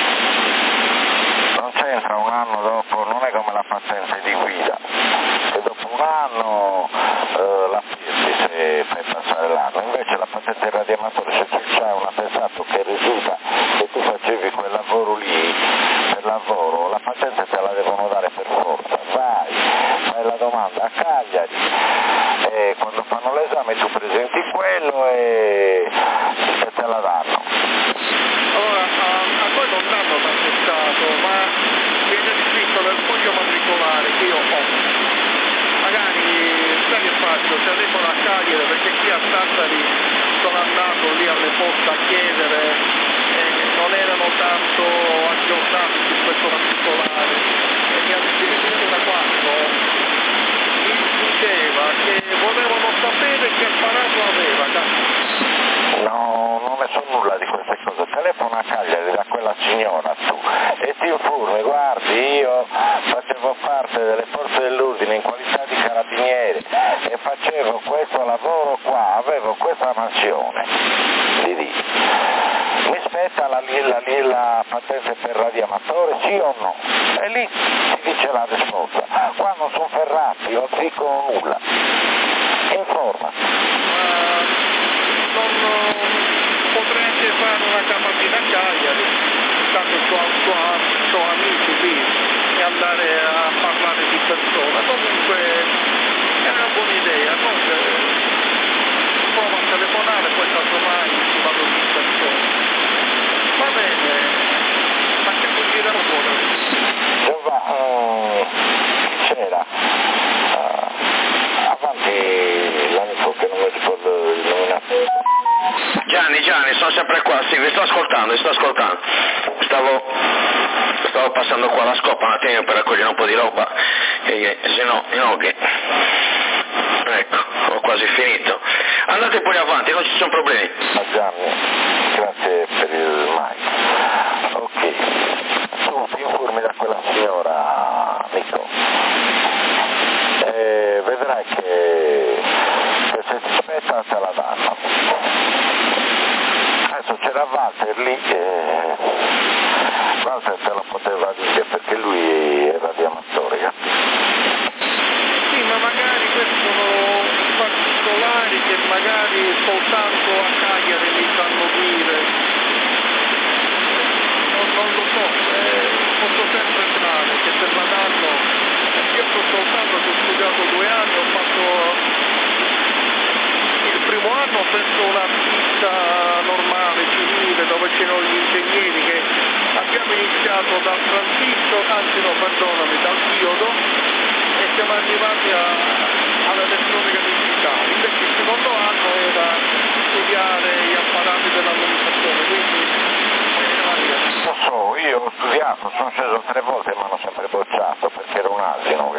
F: Non c'entra un anno dopo, non è come la patente di guida, che dopo un anno eh, la firmi se fai passare l'anno, invece la patente radioamatore, se tu c'hai un attestato che risulta che tu facevi quel lavoro lì per lavoro, la patente te la devono dare per forza, vai, fai la domanda a Cagliari e quando fanno l'esame tu presenti quello e te la danno.
D: Allora, a, a noi non danno l'attestato, ma viene scritto nel foglio matricolare che io ho. Magari, sai che faccio, telefono a Cagliari, perché qui a Sassari sono andato lì alle poste a chiedere e non erano tanto aggiornati su questo matricolare e mi hanno detto da quando mi diceva che volevano sapere che apparato aveva.
F: No, non ne so nulla di queste cose, telefona a Cagliari da quella signora tu e ti informi, guardi io facevo parte delle forze dell'ordine in qualità di carabiniere e facevo questo lavoro qua, avevo questa mansione, ti dico. Mi spetta la, la, la, la patente per radioamatore, sì o no? E lì ti dice la risposta. Qua non sono ferrati, non dicono nulla. Informa.
D: Uh, non potrei anche fare una capatina a Cagliari, tanto ho amici lì e andare a parlare di persona. Comunque è una buona idea, no? Provo a telefonare, poi casomai ci vado di persona. Va bene, ma che vuol dire lavoro?
F: Giova, uh, c'era uh, avanti l'amico che non mi ricordo il nome.
A: Gianni, Gianni, sono sempre qua, sì, vi sto ascoltando, vi sto ascoltando. Stavo, stavo passando qua la scopa un attimo per raccogliere un po' di roba, e, se no, no che... Ecco, ho quasi finito. Andate pure avanti, non ci sono problemi.
F: Ma Gianni, grazie per il mic. Ok, tu ti informi da quella signora, amico. E vedrai che, che se ti spetta te la danno. Adesso c'era Walter lì, e Walter te lo poteva dire perché lui era di amatore, capito?
D: Sì, ma magari questi sono particolari che magari soltanto a Cagliari mi fanno dire. Non, non lo so, eh, posso sempre fare che se la danno, io sto soltanto che ho studiato due anni, ho fatto il primo anno ho preso una vita normale, civile, dove c'erano gli ingegneri che abbiamo iniziato dal transistor, anzi no, perdonami, dal diodo e siamo arrivati a, all'elettronica digitale. Invece il secondo anno era studiare gli apparati dell'amministrazione, quindi era lì.
F: Lo so, io ho studiato, sono sceso tre volte ma hanno sempre bocciato perché ero un asino.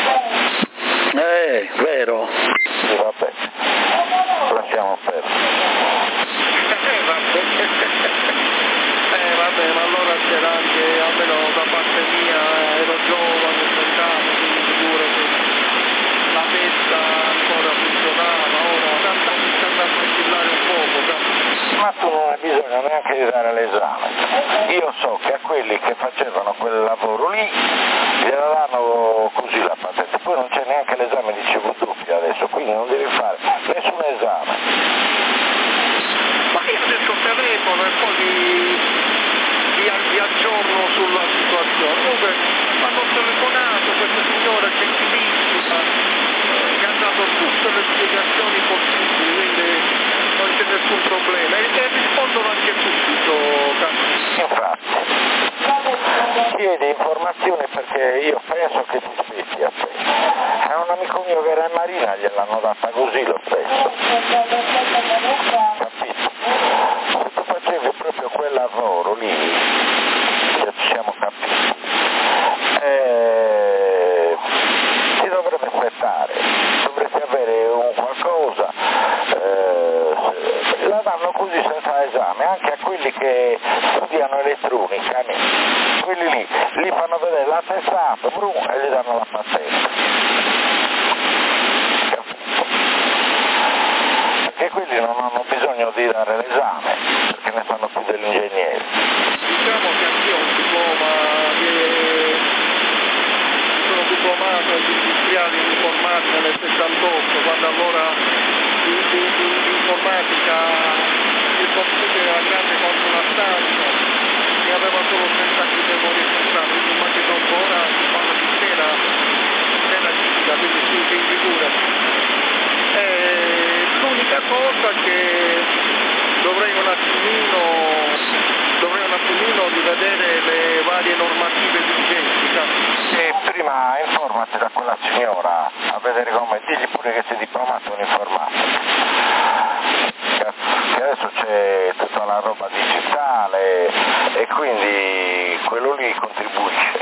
C: Eh, vero.
F: Sì, vabbè, lasciamo perdere.
D: Eh, vabbè. eh vabbè, ma allora c'era anche, almeno da parte mia, ero giovane, trent'anni, quindi figurati, la testa ancora funzionava, ora tanto mi sta a vacillare un poco, capito?
F: Ma tu non hai bisogno neanche di dare l'esame. Io so che a quelli che facevano quel lavoro lì gliela danno così la patente, poi non c'è neanche l'esame di C V doppio adesso, quindi non devi fare nessun esame.
D: Ma io adesso telefono e poi vi, vi, vi aggiorno sulla situazione. Comunque mi hanno telefonato questa signora gentilissima, eh, mi ha dato le spiegazioni possibili, quindi non c'è nessun problema e, e rispondono anche subito.
F: Infatti, chiede informazioni perché io penso che ti spezzi a te. È un amico mio che era in marina, gliel'hanno data così lo stesso. Capito? Se tu facevi proprio quel lavoro lì, se ci siamo capiti, eh, si dovrebbe aspettare, dovresti avere un qualcosa, eh, la danno così senza esame, anche a quelli che studiano elettronica, quelli lì, li fanno vedere l'attestato, brum, e gli danno la patente. Perché quelli non hanno bisogno di dare l'esame, perché ne fanno più degli ingegneri.
D: Diciamo che anch'io ho un diploma che sono diplomato agli industriali in informatica nel sessantotto, quando allora l'informatica, il computer era grande quanto una stanza e aveva solo trenta di memoria centrale, quindi immagino ancora si parla di scheda, scheda fisica, quindi si si figura. Eh, l'unica cosa che dovrei un attimino dovrei un attimino rivedere le varie normative vigenti.
F: E prima informati da quella signora a vedere come, digli pure che sei diplomato in informatica, che adesso c'è tutta la roba digitale e quindi quello lì contribuisce.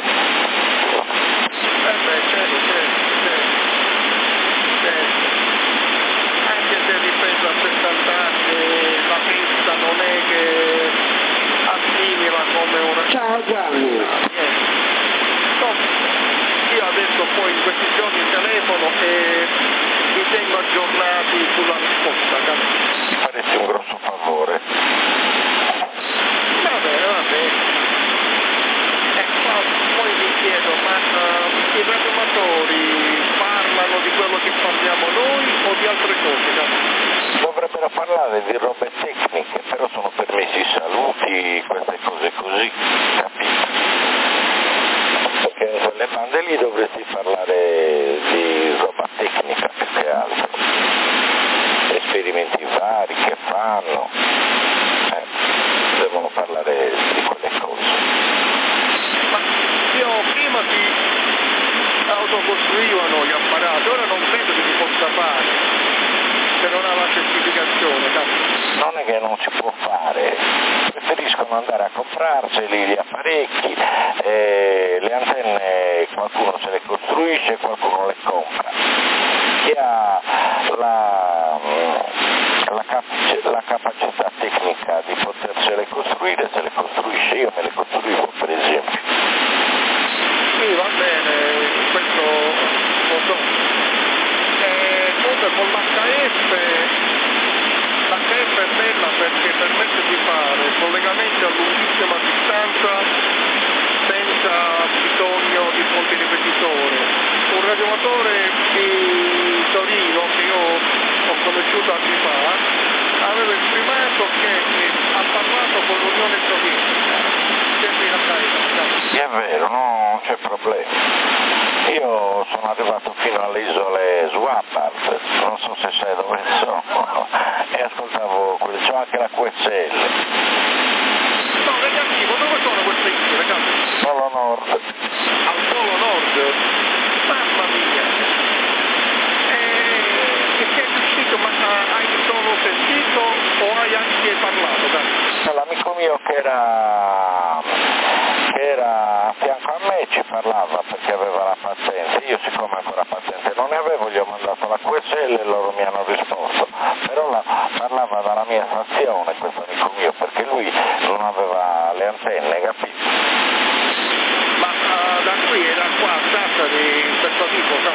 D: Eh beh, certo, certo, certo, certo. Anche se ripeto a sessanta anni la testa non è che assimila come una...
G: Ciao Gianni!
D: No, io adesso poi in questi giorni telefono e mi tengo aggiornati sulla risposta.
F: Ti faresti un grosso favore.
D: Va bene, va bene. E poi mi chiedo, ma uh, i radioamatori parlano di quello che parliamo noi o di altre cose? No?
F: Dovrebbero parlare di robe tecniche, però sono permessi i saluti, queste cose così, capito? Perché in quelle bande lì dovresti parlare di roba tecnica più che altro, esperimenti vari che fanno, eh, devono parlare di quelle cose.
D: Ma io prima si autocostruivano gli apparati, ora non credo che si possa fare se non ha la certificazione. Capito?
F: Non è che non si può fare, preferiscono andare a comprarseli gli apparecchi, eh, le antenne qualcuno se le costruisce, qualcuno le compra. Chi ha la, la, cap- la capacità tecnica di potersele costruire se le costruisce, io me le costruivo per esempio.
D: Sì, va bene, questo lo so. Eh, comunque con l'H F l'H F è bella perché permette di fare collegamenti a lunghissima distanza senza bisogno di fonti ripetitore. Un radioamatore di Torino che io ho conosciuto anni fa aveva estimato che ha parlato con l'Unione Sovietica, sempre in H F.
F: Sì, è vero, non c'è problema. Io sono arrivato fino alle isole Svalbard, non so se sai dove sono, e ascoltavo, c'è anche la Q S L.
D: No, negativo, dove sono queste isole, ragazzi?
F: Polo Nord.
D: Al Polo Nord? Mamma mia! E sei riuscito, ma hai solo sentito o hai anche parlato? Dai?
F: L'amico mio che era, che era a fianco a me ci parlava perché aveva la patente, io siccome ancora patente non ne avevo gli ho mandato la Q S L e loro mi hanno risposto, però la, parlava dalla mia stazione questo amico mio perché lui non aveva le antenne, capito?
D: Ma uh, da qui era qua a Sassari questo amico, no?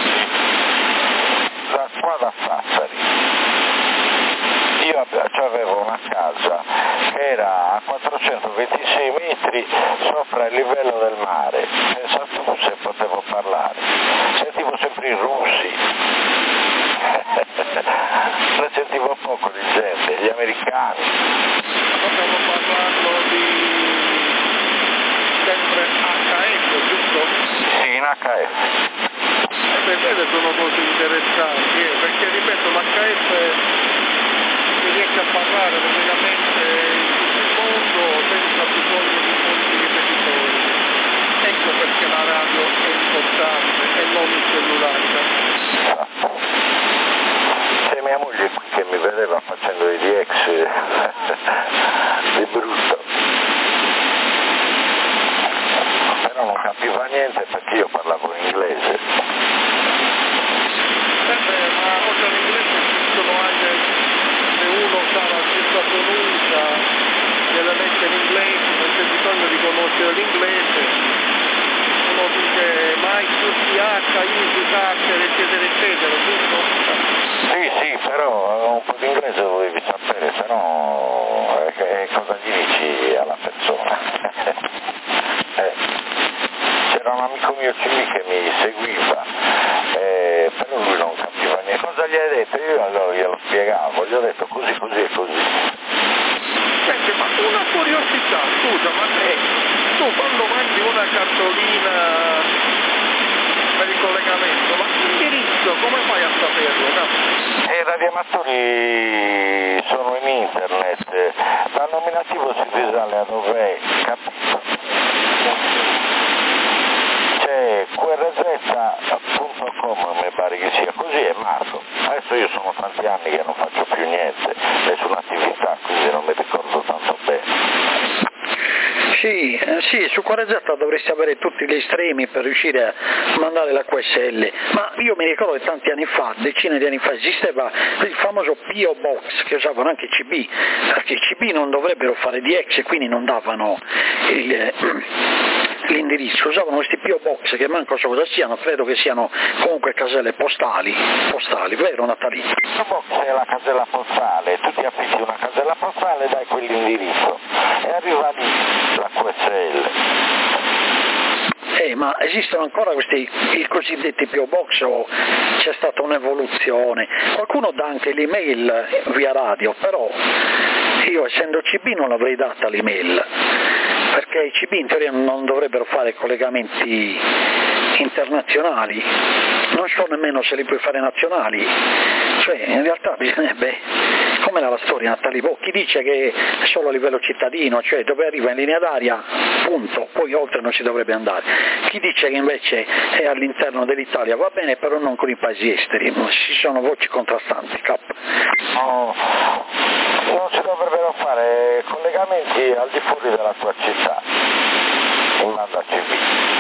F: Da qua da Sassari. Io avevo una casa che era a quattrocentoventisei metri sopra il livello del mare, senza fuse potevo parlare, sentivo sempre i russi, ne sentivo poco di gente, gli americani.
D: Stiamo parlando di sempre H F, giusto?
F: Sì, in H F.
D: e quelle sono cose interessanti, eh, perché ripeto l'H F si riesce a parlare praticamente in tutto il mondo senza bisogno di molti ripetitori. Ecco perché la radio è importante e non il cellulare.
F: C'è mia moglie qui che mi vedeva facendo i D X di brutto, però non capiva niente perché io parlavo inglese.
D: Eh beh, ma oltre all'inglese esistono anche, se uno sa la stessa pronuncia delle lettere inglesi, non c'è bisogno di conoscere l'inglese, uno dice mai tutti H, easy, carter, eccetera, eccetera, giusto?
F: Sì, sì, però un po' di inglese dovevi sapere, se no eh, cosa gli dici alla persona? eh, c'era un amico mio C V che mi seguiva, eh, però lui non capiva niente. Cosa gli hai detto? Io allora glielo spiegavo, gli ho detto così, così e così.
D: Senti, ma una curiosità, scusa, ma te, tu quando mandi una cartolina per il collegamento, ma l'indirizzo come fai a saperlo? No?
F: E i radioamatori sono in internet, ma il nominativo si risale a dov'è, capito? C'è Q R Z punto com, mi pare che sia, così è Marco. Adesso io sono tanti anni che non faccio più niente, nessuna attività, quindi non mi ricordo tanto bene.
C: Sì, eh, sì, su Q R Z dovresti avere tutti gli estremi per riuscire a mandare la Q S L, ma io mi ricordo che tanti anni fa, decine di anni fa, esisteva il famoso P O Box che usavano anche i C B, perché i C B non dovrebbero fare D X e quindi non davano il, eh, l'indirizzo, usavano questi P O Box che manco so cosa siano, credo che siano comunque caselle postali, postali, vero Natalino?
F: Il P O Box è la casella postale, tu ti affitti una casella postale e dai quell'indirizzo e arriva lì la Q S L.
C: Eh, ma esistono ancora questi i cosiddetti P O Box o c'è stata un'evoluzione? Qualcuno dà anche l'email via radio, però io essendo C B non l'avrei data l'email, perché i C B in teoria non dovrebbero fare collegamenti internazionali, non so nemmeno se li puoi fare nazionali, cioè in realtà bisognerebbe, come era la storia Natali, boh, chi dice che è solo a livello cittadino, cioè dove arriva in linea d'aria, punto, poi oltre non si dovrebbe andare, chi dice che invece è all'interno dell'Italia va bene, però non con i paesi esteri, ci sono voci contrastanti, cap.
F: No, non si dovrebbero fare collegamenti al di fuori della tua città, in banda C B.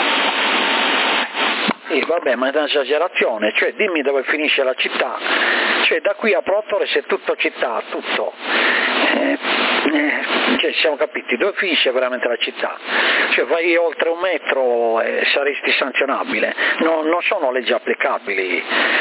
C: Sì, vabbè, ma è un'esagerazione, cioè dimmi dove finisce la città, cioè da qui a Prottores è tutto città, tutto, eh, eh, cioè siamo capiti, dove finisce veramente la città? Cioè vai oltre un metro e saresti sanzionabile, no, non sono leggi applicabili,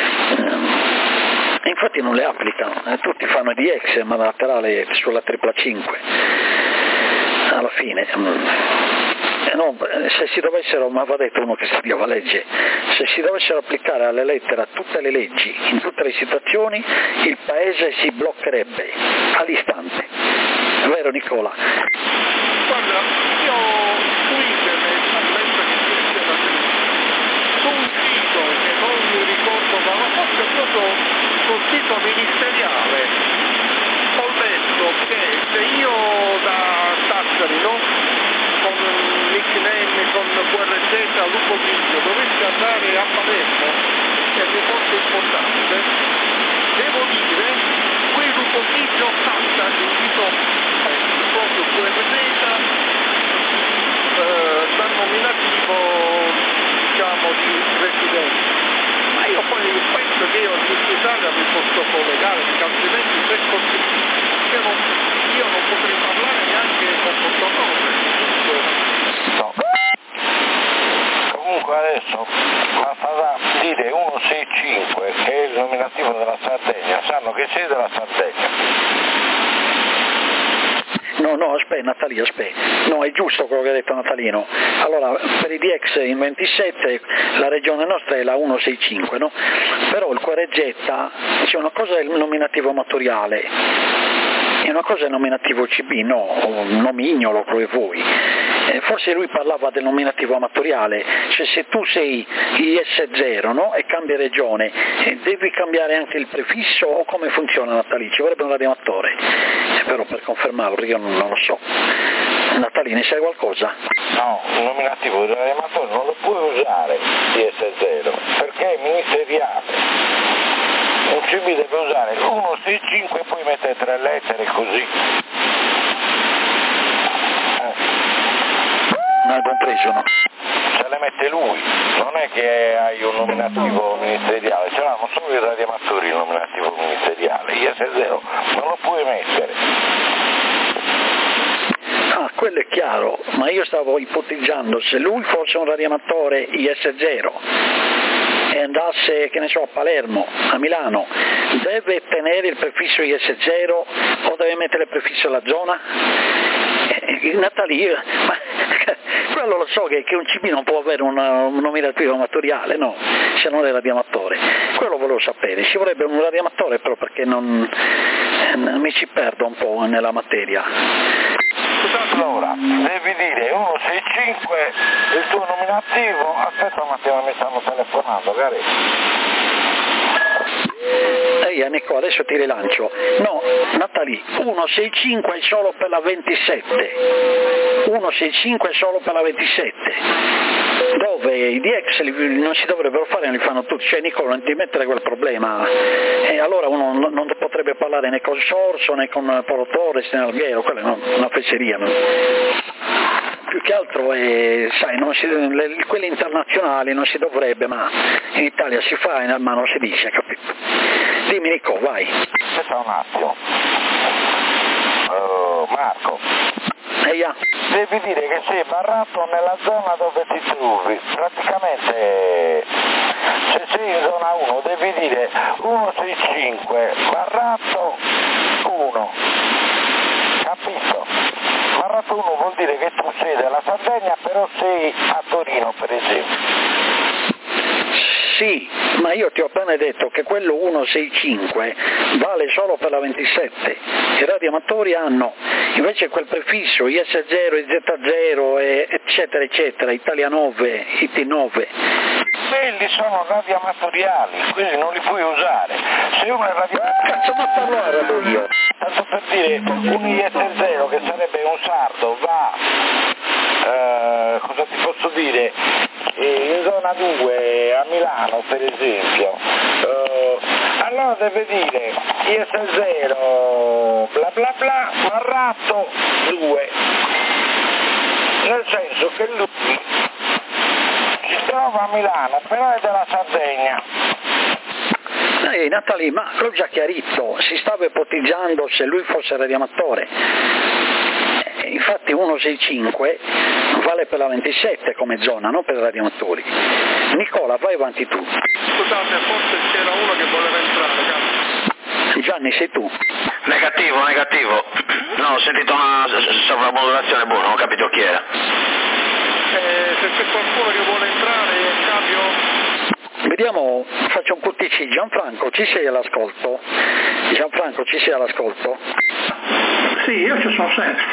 C: eh, infatti non le applicano, eh, tutti fanno D X ma laterale sulla tripla cinque, alla fine. Mm. No, se si dovessero, ma va detto uno che studiava legge, se si dovessero applicare alle lettere a tutte le leggi, in tutte le situazioni, il paese si bloccherebbe all'istante. Vero Nicola?
D: Guarda, io su internet, ammetto che succeda su un sito che non mi ricordo, ma forse proprio sul sito ministeriale, ho letto che se io da Sassari, no? Con nickname, con Q R Z, Lupo Grigio, dovessi andare a Palermo, che è un posto importante, devo dire, quel Lupo Grigio salta subito proprio Q R Z eh, dal nominativo, diciamo, di residente. Ma io poi penso che io in tutta Italia mi posso collegare, perché altrimenti se così io non, io non potrei parlare neanche con Portonome.
F: No. Comunque adesso basta dire centosessantacinque che è il nominativo della Sardegna, sanno che sei della Sardegna.
C: No, no, aspetta Natalino, aspetta, no, è giusto quello che ha detto Natalino. Allora, per i D X in ventisette la regione nostra è la centosessantacinque, no? Però il Q R Z, c'è una cosa è il nominativo amatoriale, e una cosa è il nominativo C B, no, o nomignolo come voi. Eh, forse lui parlava del nominativo amatoriale, cioè se tu sei I S zero, no? E cambi regione, eh, devi cambiare anche il prefisso o come funziona, Natalì? Ci vorrebbe un radioamatore, eh, però per confermarlo, perché io non, non lo so. Natalì, ne sai qualcosa?
F: No, il nominativo del radioamatore non lo puoi usare I S zero perché è ministeriale. Un C B deve usare uno sei cinque e poi mette tre lettere così. Eh.
C: Non è buon preso, no?
F: Ce le mette lui, non è che hai un nominativo ministeriale, ce l'hanno solo i radioamatori il nominativo ministeriale, I S zero non lo puoi mettere.
C: Ah, quello è chiaro, ma io stavo ipotizzando se lui fosse un radioamatore I S zero e andasse, che ne so, a Palermo, a Milano, deve tenere il prefisso I S zero o deve mettere il prefisso alla zona? Eh, Natalì, ma quello lo so che, che un C B non può avere una, un nominativo amatoriale, no, se non è radioamatore. Quello volevo sapere, ci vorrebbe un radioamatore però perché non, eh, mi ci perdo un po' nella materia.
F: Allora, devi dire uno sei cinque il tuo nominativo, aspetta un attimo, mi stanno telefonando, cari.
C: Ehi Nicola, adesso ti rilancio. No, Natalì, uno sei cinque è solo per la ventisette. uno sei cinque è solo per la ventisette. Dove i D X non si dovrebbero fare, non li fanno tutti. Cioè Nicola, non ti mettere quel problema. E allora uno non potrebbe parlare né con Sorso né con Polo Torres né Alghero, quella è una fesseria. No? Più che altro è, sai, non si, le, quelle internazionali non si dovrebbe, ma in Italia si fa, ma non si dice, capito? Dimmi Nico, vai.
F: Aspetta un attimo. Uh, Marco.
C: Eia.
F: Devi dire che sei barrato nella zona dove ti trovi. Praticamente se sei in zona uno devi dire uno sei cinque, barrato uno. Capito? Barrato uno vuol dire che tu sei della Sardegna, però sei a Torino, per esempio.
C: Sì, ma io ti ho appena detto che quello uno sei cinque vale solo per la ventisette. I radioamatori hanno invece quel prefisso I S zero, I Z zero, eccetera, eccetera, Italia nove, I T nove.
F: Quelli sono radioamatoriali, quindi non li puoi usare. Se uno è radioamatore...
C: Cazzo, ma parlare io!
F: Tanto per dire, un I S zero che sarebbe un sardo va, eh, cosa ti posso dire, in zona due a Milano per esempio, eh, allora deve dire I S zero bla bla bla barrato due, nel senso che lui si trova a Milano però è della Sardegna.
C: Ehi Natalì, ma l'ho già chiarito, si stava ipotizzando se lui fosse radioamatore. Eh, infatti uno sei cinque vale per la ventisette come zona, non per i radioamatori. Nicola, vai avanti tu.
D: Scusate, forse c'era uno che voleva entrare, cazzo.
C: Gianni, sei tu.
A: Negativo, negativo. No, ho sentito una sovrapopolazione buona, ho capito chi era.
D: Eh, se c'è qualcuno che vuole entrare, cambio...
C: Vediamo, faccio un Q T C. Gianfranco, ci sei all'ascolto? Gianfranco, ci sei all'ascolto?
G: Sì, io ci sono sempre.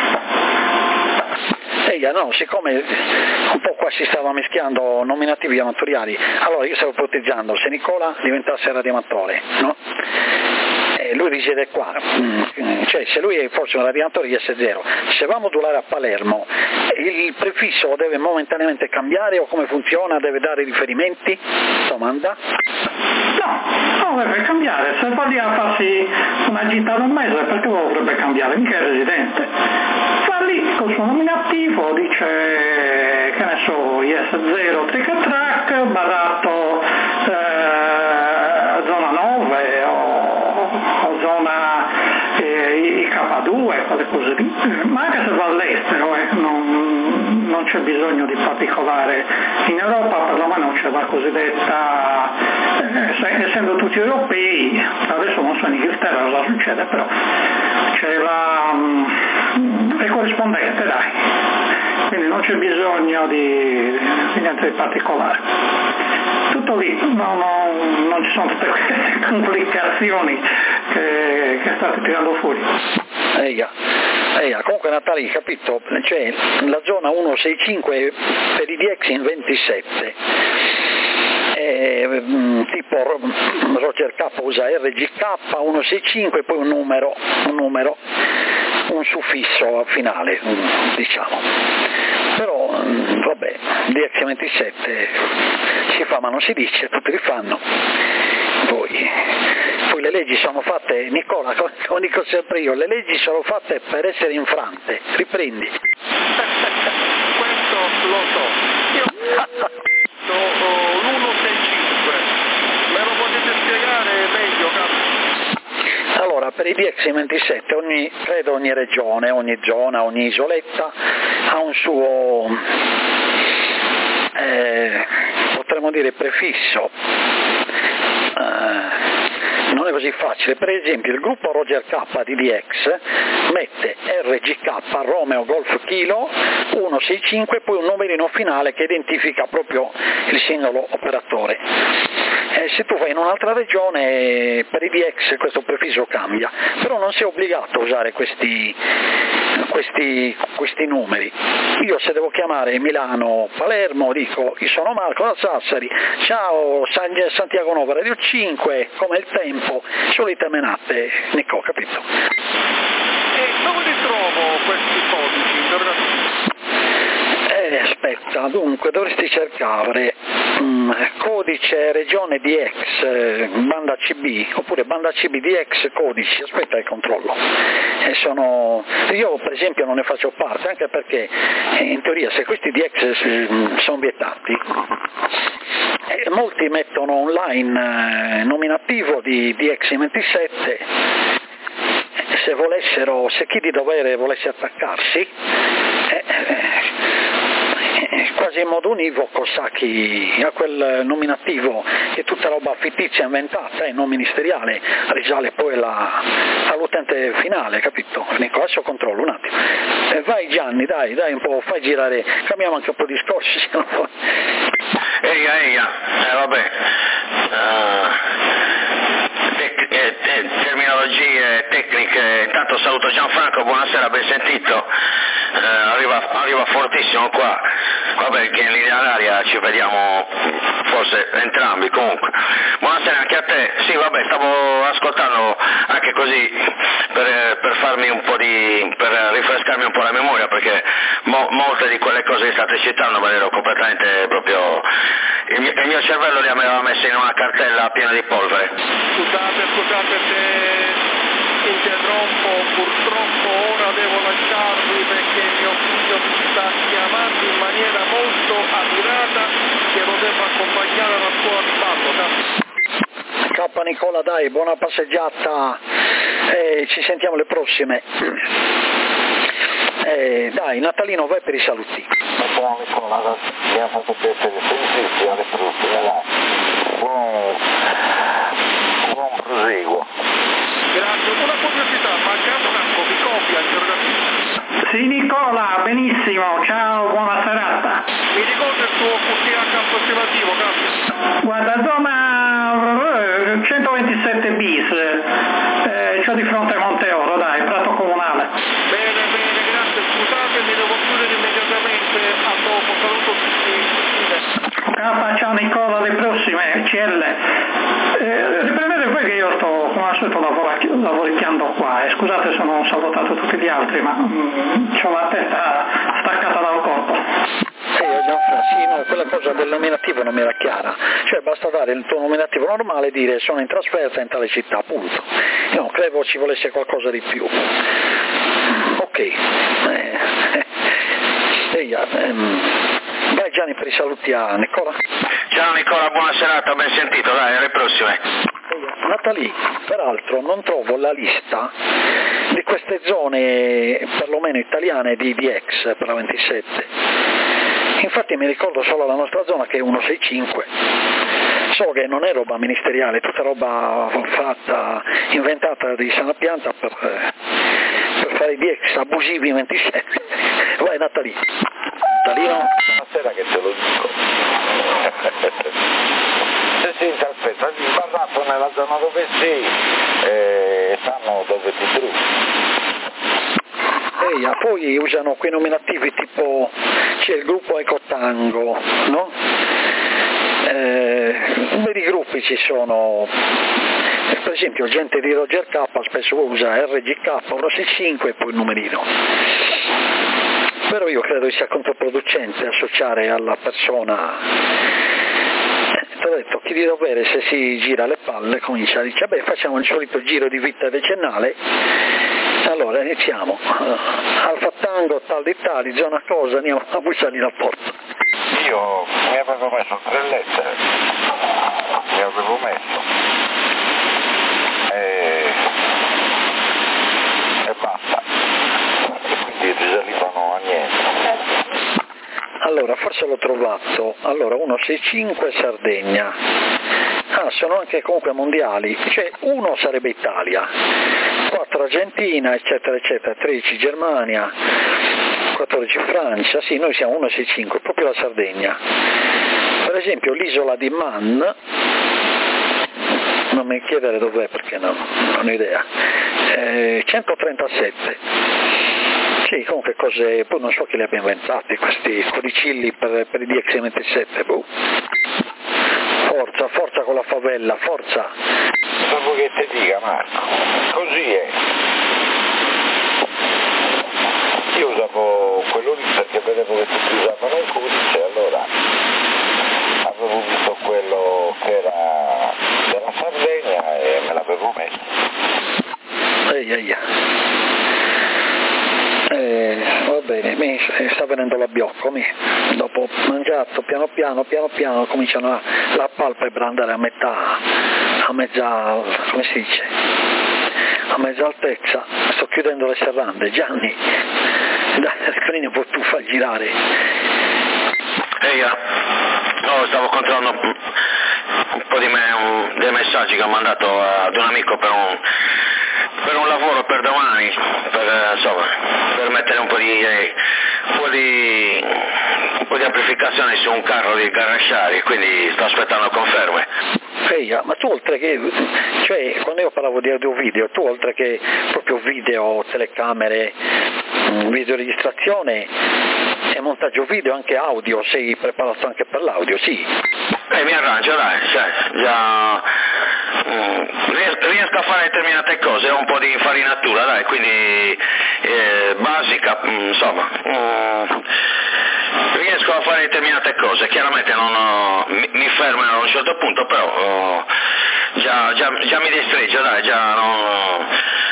C: Ehi, no, siccome un po' qua si stava mischiando nominativi e amatoriali, allora io stavo ipotizzando se Nicola diventasse radioamatore, no? E lui risiede qua, cioè se lui fosse un radioamatore I S zero, se va a modulare a Palermo, il prefisso lo deve momentaneamente cambiare o come funziona? Deve dare riferimenti? Domanda?
G: No, non deve cambiare, se va lì a farsi una gita da un mese perché lo dovrebbe cambiare, mica è residente. Va lì col suo nominativo, dice, che ne so, I S zero trick track, barrato eh, zona nove o, o zona eh, I K due, quelle cose lì, ma anche se va all'estero, eh, non, non c'è bisogno di particolare. In Europa perlomeno c'è la cosiddetta, eh, essendo tutti europei, adesso non so in Inghilterra cosa succede, però c'è la, um, è corrispondente, dai, quindi non c'è bisogno di, di niente di particolare. Tutto lì, no, no, non ci sono tutte queste complicazioni che, che state tirando fuori.
C: Eia. Eh, comunque Natali, capito? Cioè, la zona centosessantacinque per i D X in ventisette. Eh, tipo Roger K usa R G K centosessantacinque, poi un numero, un numero, un suffisso finale, diciamo. Però vabbè, D X ventisette si fa ma non si dice, tutti li fanno. Poi, poi le leggi sono fatte, Nicola, come dico sempre io, le leggi sono fatte per essere infrante, riprendi.
D: Questo lo so. Io l'uno sessantacinque, me lo potete spiegare meglio, capo?
C: Allora, per i D X ventisette, ogni, credo ogni regione, ogni zona, ogni isoletta ha un suo, eh, potremmo dire, prefisso. Eh, non è così facile. Per esempio il gruppo Roger K di D X mette R G K Romeo Golf Kilo centosessantacinque, poi un numerino finale che identifica proprio il singolo operatore. Eh, se tu vai in un'altra regione per i D X questo prefisso cambia, però non sei obbligato a usare questi, questi, questi numeri. Io se devo chiamare Milano, Palermo, dico io sono Marco da Sassari, ciao San, Santiago Nova Radio cinque, com'è il tempo, solite menate, Nico, capito?
D: E dove li trovo questi codici?
C: Eh, aspetta, dunque dovresti cercare mm, codice regione D X eh, banda C B oppure banda C B D X codici, aspetta che controllo. E sono... Io per esempio non ne faccio parte, anche perché eh, in teoria se questi D X eh, sono vietati, eh, molti mettono online eh, nominativo di D X ventisette. Se volessero, se chi di dovere volesse attaccarsi, eh, eh, quasi in modo univoco sa chi a quel nominativo, che è tutta roba fittizia inventata, eh, non ministeriale, risale poi alla, all'utente finale, capito? Nico, adesso controllo un attimo. Eh, vai Gianni, dai, dai un po', fai girare, cambiamo anche un po' di discorsi, se no fa...
A: Eia, eia, eh, vabbè. Uh... Eh, eh, terminologie tecniche. Intanto saluto Gianfranco, buonasera, ben sentito. Eh, arriva, arriva fortissimo qua, vabbè che in linea d'aria ci vediamo forse entrambi, comunque buonasera anche a te. Sì, vabbè, stavo ascoltando anche così per, per farmi un po' di, per rinfrescarmi un po' la memoria, perché mo, molte di quelle cose che state citando me le ero completamente proprio, il mio, il mio cervello le aveva messe in una cartella piena di polvere.
D: Scusate, scusate se interrompo, purtroppo ora devo lasciarvi perché mio figlio mi sta chiamando in maniera molto ammirata che lo devo accompagnare alla scuola di ballo.
C: K Nicola, dai, buona passeggiata e ci sentiamo le prossime. Eh, dai, Natalino, vai per i saluti.
F: Ciao Nicola, mi ha fatto piacere sentirti, alle prossime, dai. Buon, buon proseguo.
D: Grazie, una curiosità, ma Gianfranco mi copia il
G: Sì Nicola, benissimo, ciao, buona serata.
D: Mi ricorda il tuo Q T H approssimativo, grazie.
G: Guarda, zona centoventisette bis, eh, c'ho di fronte a Monteoro, dai, prato comunale.
D: Bene, bene, grazie, scusatemi, devo chiudere immediatamente, a dopo, saluto tutti.
G: K, ciao Nicola, alle prossime, C L. Eh, riprendete poi che io sto come al solito lavoricchiando qua, e scusate se non ho salutato tutti gli altri, ma mm, ho la testa staccata dal corpo.
C: Sì, sì, no, quella cosa del nominativo non mi era chiara, cioè basta dare il tuo nominativo normale e dire sono in trasferta in tale città, punto. No, credo ci volesse qualcosa di più. Ok. Eh, eh, ehm, vai Gianni per i saluti a Nicola.
A: Ciao Nicola, buona serata, ben sentito, dai, alle prossime.
C: Natali, peraltro non trovo la lista di queste zone perlomeno italiane di D X per la ventisette. Infatti mi ricordo solo la nostra zona che è centosessantacinque. So che non è roba ministeriale, è tutta roba fatta, inventata di sana pianta per, per fare i D X abusivi ventisette. Vai Natali. Natalino?
F: Stasera che te lo dico. Se si interpreta il sbarrato nella zona dove sei, eh, sanno dove ti trovi.
C: Eia, poi usano quei nominativi tipo, c'è il gruppo Ecotango, no? Eh, veri gruppi ci sono, per esempio gente di Roger K spesso usa R G K, uno sei cinque e poi il numerino. Però io credo che sia controproducente associare alla persona, ti ho detto, chi di dovere se si gira le palle comincia a dire, beh facciamo il solito giro di vita decennale, allora iniziamo, Alfa Tango, tal di tali, zona cosa, andiamo a bussare la porta.
F: Io mi avevo messo tre lettere, mi avevo messo e, e basta, e quindi risalivano a niente.
C: Allora, forse l'ho trovato, allora uno sei cinque Sardegna, ah sono anche comunque mondiali, cioè uno sarebbe Italia, quattro Argentina eccetera eccetera, tredici Germania, quattordici Francia, sì noi siamo uno sei cinque, proprio la Sardegna. Per esempio l'isola di Man, non mi chiedere dov'è perché no, non ho idea, eh, centotrentasette. Sì, comunque cose, poi non so chi li abbia inventati, questi codicilli per, per i D X ventisette, boh. Forza, forza con la favela, forza.
F: Dopo che ti dica Marco, così è. Io usavo quello lì perché vedevo che tutti usavano il codice, allora avevo visto quello che era della Sardegna e me l'avevo messo.
C: Ehi, ehi. Eh, va bene, mi sta venendo l'abbiocco, mi. Dopo mangiato piano piano, piano piano cominciano a, la palpebra andare a metà, a mezza, come si dice, a mezza altezza, sto chiudendo le serrande, Gianni, dai, non puoi più far girare.
A: Ehi, no, stavo controllando un po' di me, un, dei messaggi che ho mandato ad un amico per un per un lavoro per domani, per, insomma, per mettere un po' di, eh, un po' di, un po' di amplificazione su un carro di Carrasciari, quindi sto aspettando conferme.
C: Ehi, ma tu oltre che, cioè quando io parlavo di audio video, tu oltre che proprio video, telecamere, video registrazione e montaggio video, anche audio, sei preparato anche per l'audio, sì?
A: Eh, mi arrangio, dai, cioè, già mm, riesco a fare determinate cose, ho un po' di infarinatura, dai, quindi eh, basica, mm, insomma, mm, riesco a fare determinate cose, chiaramente non ho, mi, mi fermano a un certo punto, però oh, già, già, già mi distreggio, dai, già non,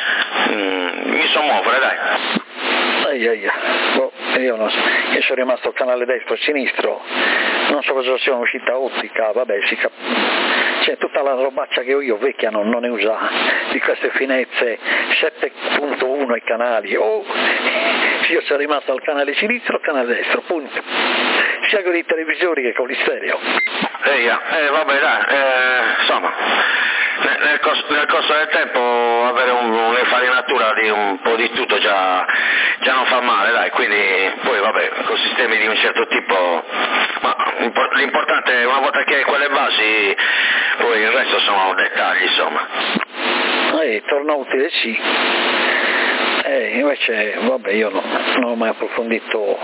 A: mm, mi so muovere, dai.
C: Ehi, ehi, boh, io, non so, io sono rimasto al canale destro e sinistro, non so cosa sia un'uscita ottica, vabbè, si cap- c'è tutta la robaccia che ho io vecchia non, non ne usa, di queste finezze, sette punto uno i canali, oh, io sono rimasto al canale sinistro e al canale destro, punto, sia con i televisori che con gli stereo.
A: Ehi, eh, vabbè, dai, eh, insomma, nel, nel, corso, nel corso del tempo avere un, un'infarinatura di un po' di tutto già, già non fa male, dai, quindi poi vabbè, con sistemi di un certo tipo, ma l'importante è una volta che hai quelle basi, poi il resto sono dettagli, insomma.
C: Eh, torna utile sì, eh, invece vabbè io no, non ho mai approfondito.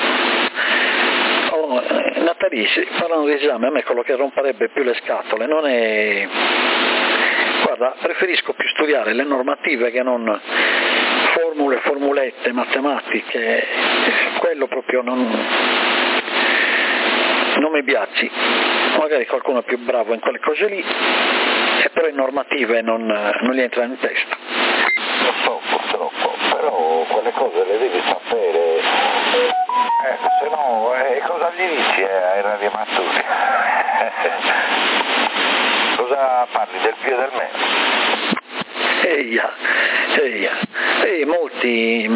C: Oh, Natalice, parlando di esame, a me quello che romperebbe più le scatole non è, guarda, preferisco più studiare le normative che non formule, formulette, matematiche, quello proprio non, non mi piace, magari qualcuno è più bravo in quelle cose lì, e però in normative non, non gli entra in testa.
F: Lo so purtroppo, però quelle cose le devi sapere, eh, se no eh, cosa gli dici eh, ai radioamatori? Cosa parli del più e del meno?
C: Eia, eia, e molti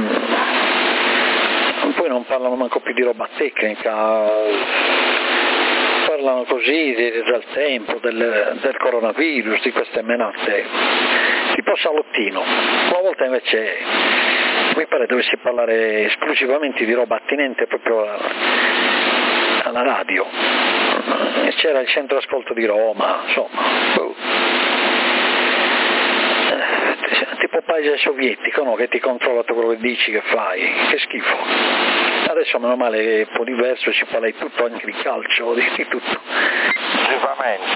C: poi non parlano manco più di roba tecnica, parlano così del tempo, del, del coronavirus, di queste menate, tipo salottino. Una volta invece mi pare dovessi parlare esclusivamente di roba attinente proprio alla radio, c'era il centro ascolto di Roma, insomma. tipo paese sovietico, no? Che ti controlla tutto quello che dici, che fai, che schifo. Adesso meno male che è un po' diverso, si parla di tutto, anche di calcio, di, di tutto.
F: Sicuramente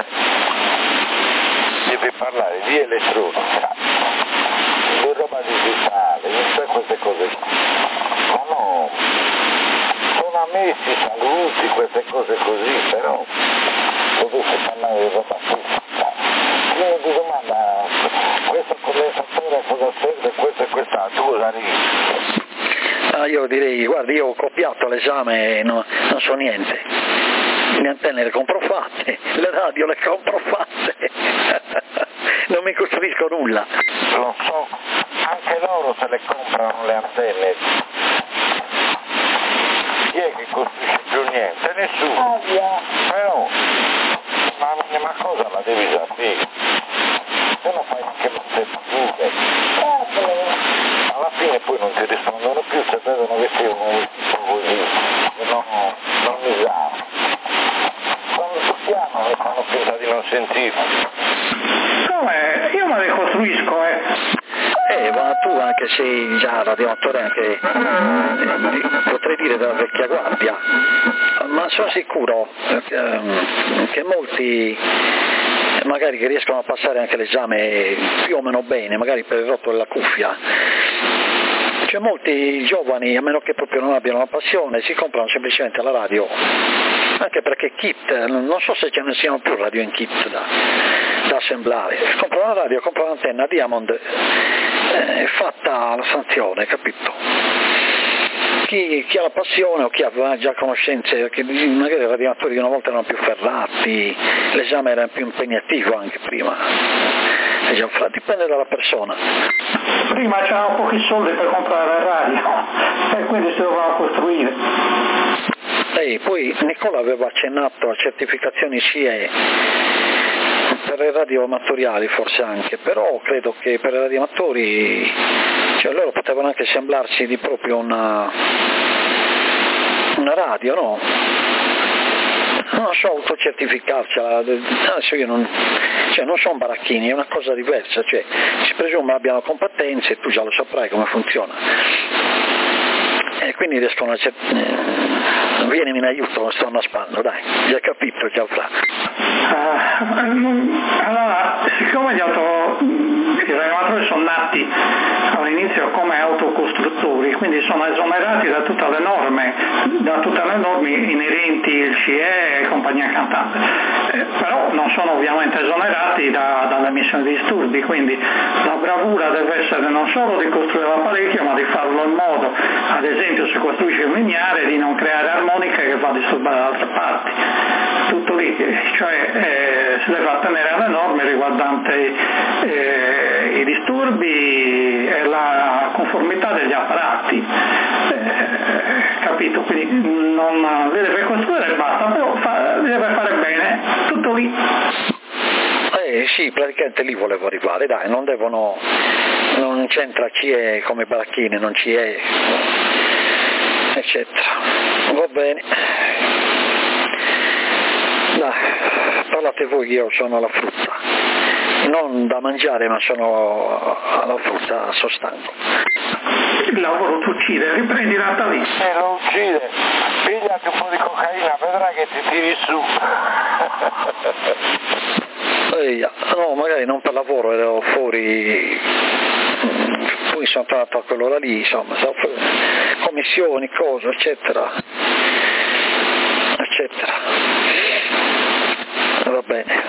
F: devi parlare di elettronica, di roba digitale, di tutte queste cose qua. Ma no, sono ammessi saluti, queste cose così, però dovessi parlare di roba fisica. Io ti domanda, questo condensatore cosa serve, questo e quest'altro, tu cosa dici?
C: Ah, io direi, guarda, io ho copiato l'esame e no, non so niente. Le antenne le compro fatte, le radio le compro fatte, non mi costruisco nulla.
F: Lo so, anche loro se le comprano le antenne. Chi è che costruisce più niente? Nessuno. Però la minima cosa la devi sapere, se no fai anche molte figure. Alla fine poi non ti rispondono più, se vedono che sei un così, no, non mi sa. Quando tu chiamano fanno finta di non sentire.
G: Come? Io me le costruisco, eh.
C: Eh, ma tu anche sei già radioamatore, anche eh, potrei dire della vecchia guardia, ma sono sicuro eh, che molti magari che riescono a passare anche l'esame più o meno bene, magari per il rotto della cuffia, cioè molti giovani, a meno che proprio non abbiano la passione, si comprano semplicemente la radio, anche perché kit, non so se ce ne siano più radio in kit da, da assemblare, comprano la radio, comprano l'antenna Diamond, è eh, fatta la sanzione, capito? Chi, chi ha la passione o chi aveva già conoscenze, che magari i radioamatori di una volta erano più ferrati, l'esame era più impegnativo anche prima, e già, dipende dalla persona.
G: Prima c'erano pochi soldi per comprare la radio e quindi si doveva costruire.
C: E poi Nicola aveva accennato a certificazioni S I E per i radioamatoriali forse anche, però credo che per i radioamatori, cioè loro potevano anche assemblarsi di proprio una, una radio, no? Non so, autocertificarcela, adesso io non, cioè non sono baracchini, è una cosa diversa, cioè si presume abbiano competenze e tu già lo saprai come funziona. E quindi riescono a cert- eh, vienimi in aiuto, non sto annaspando, dai, già capito, ciao Fra.
G: Uh, allora, siccome gli auto, i radioamatori sono nati all'inizio come autocostruttori, quindi sono esonerati da tutte le norme, da tutte le norme inerenti al C E e compagnia cantante, eh, però non sono ovviamente esonerati da, dall'emissione di disturbi, quindi la bravura deve essere non solo di costruire l'apparecchio, ma di farlo in modo, ad esempio se costruisci un lineare, di non creare armoniche che va a disturbare da altre parti. Tutto lì, cioè eh, si deve attenere alle norme riguardanti eh, i disturbi e la conformità degli apparati, eh, capito? Quindi non li deve costruire e basta, però fa, li deve fare bene, tutto lì.
C: Eh sì, praticamente lì volevo arrivare, dai, non devono, non c'entra C E come baracchine, non C E, eccetera. Va bene. Dai, parlate voi, io sono alla frutta, non da mangiare ma sono alla frutta, sono stanco.
G: Il lavoro ti uccide, riprendi la lì.
F: Se lo uccide, pigliati un po' di cocaina, vedrai che ti tiri su.
C: Ehi, no, magari non per lavoro, ero fuori, poi sono tornato a quell'ora lì, insomma, commissioni, cose, eccetera, eccetera. Va bene,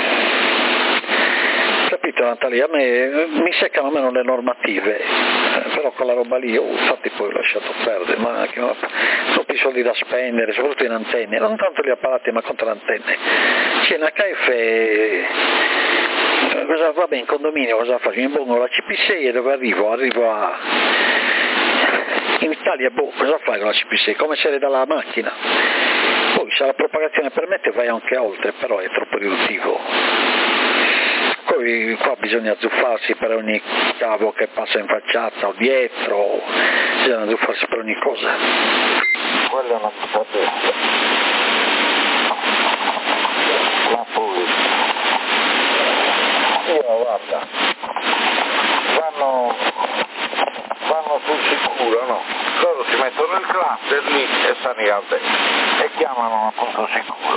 C: capito Natalia, a me mi seccano meno le normative, eh, però quella roba lì, oh, infatti poi ho lasciato perdere, ma anche no, troppi soldi da spendere, soprattutto in antenne, non tanto gli apparati ma contro le antenne. C'è in H F, eh, cosa va bene in condominio, cosa faccio? Mi pongo la C P sei e dove arrivo? Arrivo a... in Italia, boh, cosa fai con la C P sei? Come se le dalla macchina. Poi se la propagazione permette vai anche oltre, però è troppo riduttivo. Poi qua bisogna zuffarsi per ogni cavo che passa in facciata o dietro, bisogna zuffarsi per ogni cosa.
F: Quello non si capisce. Ma poi, io guarda, vanno cluster lì e stanno i caldelli e chiamano a punto sicuro.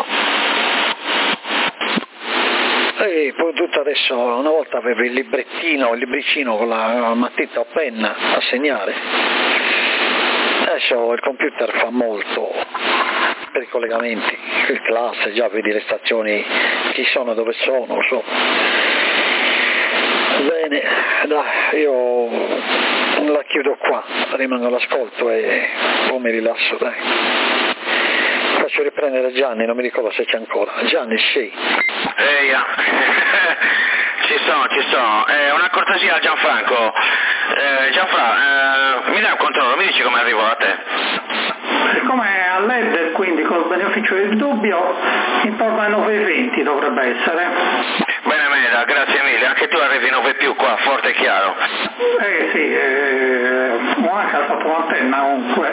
C: E poi tutto adesso, una volta avevi il librettino, il libricino con la matita o penna a segnare, adesso il computer fa molto per i collegamenti, il class, già vedi le stazioni, chi sono, dove sono, so. Bene, dai, io la chiudo qua, rimango all'ascolto e poi mi rilasso, dai. Faccio riprendere Gianni, non mi ricordo se c'è ancora. Gianni, sì.
A: Ehi, yeah. Ci sono, ci sono. Eh, una cortesia a Gianfranco. Eh, Gianfranco, eh, mi dai un controllo, mi dici come arrivo da te?
G: Siccome a L E D, quindi col beneficio del dubbio, intorno alle nove e venti dovrebbe essere.
A: Bene Meda, grazie mille. Anche tu arrivi nove più qua, forte e chiaro.
G: Eh sì, eh, ho anche alzato l'antenna comunque.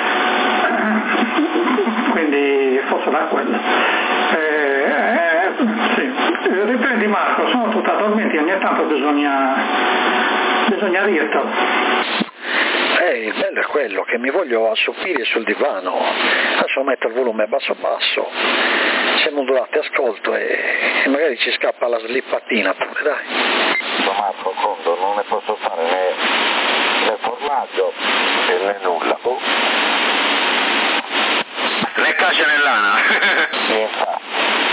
G: Quindi forse da quello. Eh, eh, sì. Riprendi Marco, sono tutti addormenti, ogni tanto bisogna bisogna dirlo.
C: Eh, il bello è quello che mi voglio assopire sul divano, adesso metto il volume basso basso, se modulate ascolto e magari ci scappa la slippatina pure, dai.
F: Marco, Condo, non ne posso fare né, né formaggio né nulla. Oh.
A: Né cace né lana.
F: Sì, infatti.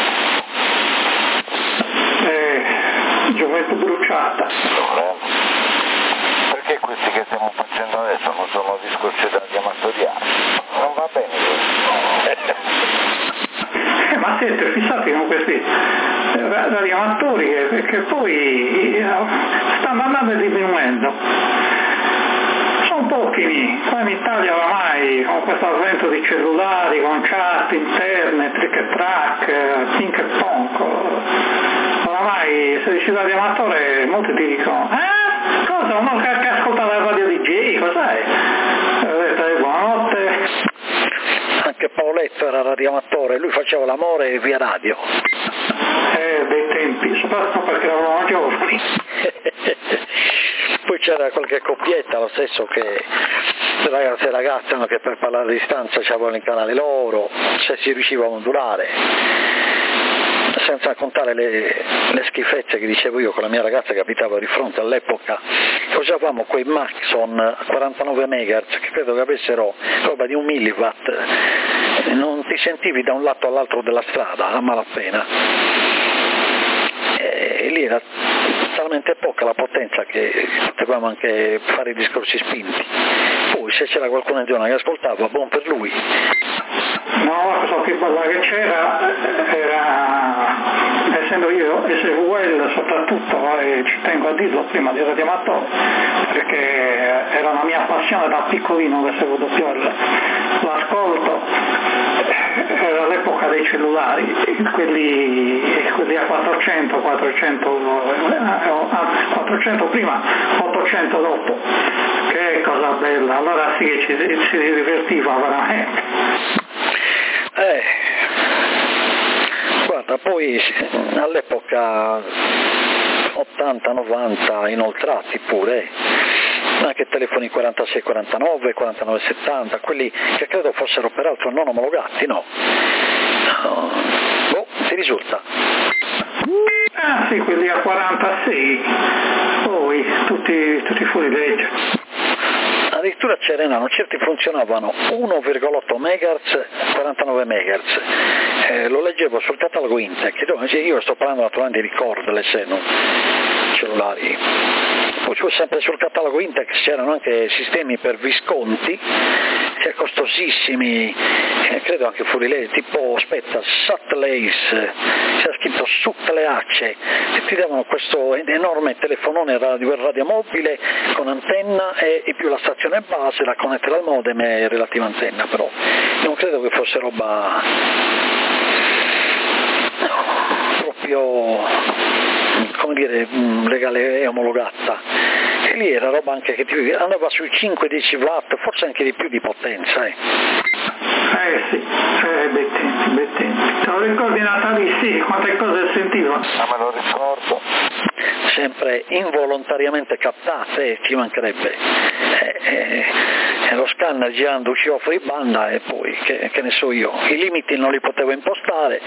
G: Eh, gioventù bruciata.
F: Allora, perché questi che stiamo facendo adesso non sono discorsi da amatoriali? Non va bene questo.
G: Eh, ma siete fissati con questi radioamatori che, che poi stanno andando e diminuendo. Sono pochi, qua in Italia oramai con questo avvento di cellulari, con chat, internet, trick e track, ping e pong, oramai se dici radioamatore molti ti dicono eh? Cosa? Uno che, che ascolta la radio D J, cos'è? Eh, buonanotte.
C: Anche Paoletto era radioamatore, lui faceva l'amore via radio.
G: Eh, dei tempi, soprattutto perché eravamo giovani.
C: Poi c'era qualche coppietta, lo stesso, che ragazzi e ragazze che per parlare a distanza c'avevano il canale loro, se si riusciva a modulare, senza contare le, le schifezze che dicevo io con la mia ragazza che abitava di fronte all'epoca, usavamo quei Maxon a quarantanove megahertz che credo che avessero roba di un milliwatt, non ti sentivi da un lato all'altro della strada a malapena, e lì era talmente poca la potenza che potevamo anche fare i discorsi spinti. Poi se c'era qualcuno in zona che ascoltava, buon per lui.
G: No, la cosa più bella che c'era era, essendo io S V L soprattutto, e ci tengo a dirlo prima di radioamatore, perché era una mia passione da piccolino l'S V L, l'ascolto, era l'epoca dei cellulari, quelli, quelli a quattrocento, quattrocento, quattrocento prima, ottocento dopo, che cosa bella, allora sì che ci si divertiva veramente.
C: Eh, guarda, poi all'epoca ottanta novanta inoltrati pure, anche telefoni quarantasei quarantanove, quarantanove settanta, quelli che credo fossero peraltro non omologati, no? no. Boh, ti risulta?
G: Ah sì, quelli a quarantasei, poi tutti, tutti fuori legge.
C: Addirittura c'erano, certi funzionavano uno virgola otto megahertz, quarantanove megahertz, eh, lo leggevo sul catalogo Intec, io sto parlando naturalmente di cordless, non cellulari. Poi sempre sul catalogo Intec c'erano anche sistemi per Visconti, che costosissimi, eh, credo anche fuori legge, tipo, aspetta, Sutlace, c'era scritto Sutleace, e ti davano questo enorme telefonone radio, radiomobile con antenna e, e più la stazione base da connettere al modem e relativa antenna, però non credo che fosse roba proprio, come dire, legale e omologata. E lì era roba anche che ti andava sui cinque dieci watt, forse anche di più di potenza. Eh,
G: eh sì, eh, bei tempi, bei tempi. Te lo ricordi natalizi, quante cose sentivo?
F: Ah, me lo ricordo.
C: Sempre involontariamente captate, ci mancherebbe. Eh, eh, e lo scanner girando usciva fuori banda e poi che, che ne so io, i limiti non li potevo impostare.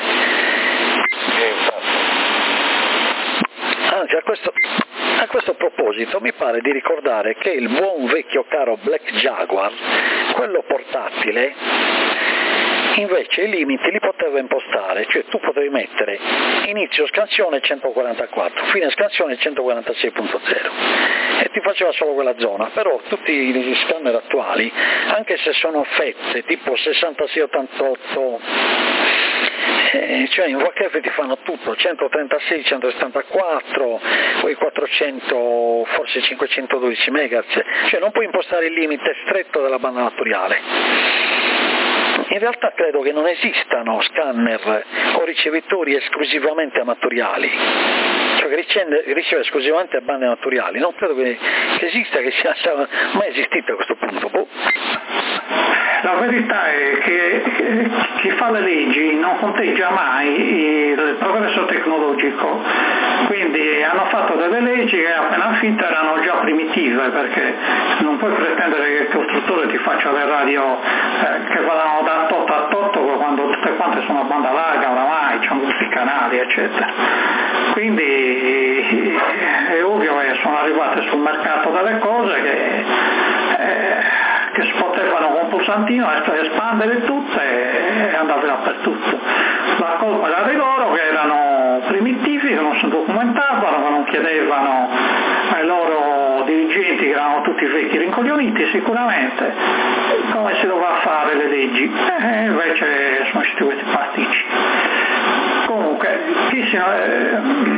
C: Anzi, a questo, a questo proposito mi pare di ricordare che il buon vecchio caro Black Jaguar, quello portatile, invece i limiti li potevo impostare, cioè tu potevi mettere inizio scansione centoquarantaquattro, fine scansione centoquarantasei punto zero e ti faceva solo quella zona, però tutti gli scanner attuali, anche se sono fette tipo sessantasei ottantotto, eh, cioè in V H F ti fanno tutto, centotrentasei, centosettantaquattro, poi quattrocento, forse cinquecentododici megahertz, cioè non puoi impostare il limite stretto della banda materiale. In realtà credo che non esistano scanner o ricevitori esclusivamente amatoriali, cioè che riceve, riceve esclusivamente a bande amatoriali, non credo che, che esista, che sia mai esistito a questo punto. Boh.
G: La verità è che chi fa le leggi non conteggia mai il progresso tecnologico, quindi hanno fatto delle leggi che appena finite erano già primitive, perché non puoi pretendere che il costruttore ti faccia le radio eh, che vadano da tot a tot quando tutte quante sono a banda larga oramai, c'è tutti i canali eccetera. Quindi è ovvio che sono arrivate sul mercato delle cose che eh, che si potevano con un pulsantino espandere tutte e andare dappertutto. La colpa era di loro che erano primitivi, che non si documentavano, che non chiedevano ai loro dirigenti, che erano tutti vecchi rincoglioniti sicuramente, come si doveva fare le leggi, e invece sono usciti questi pasticci. Comunque, chi si, eh,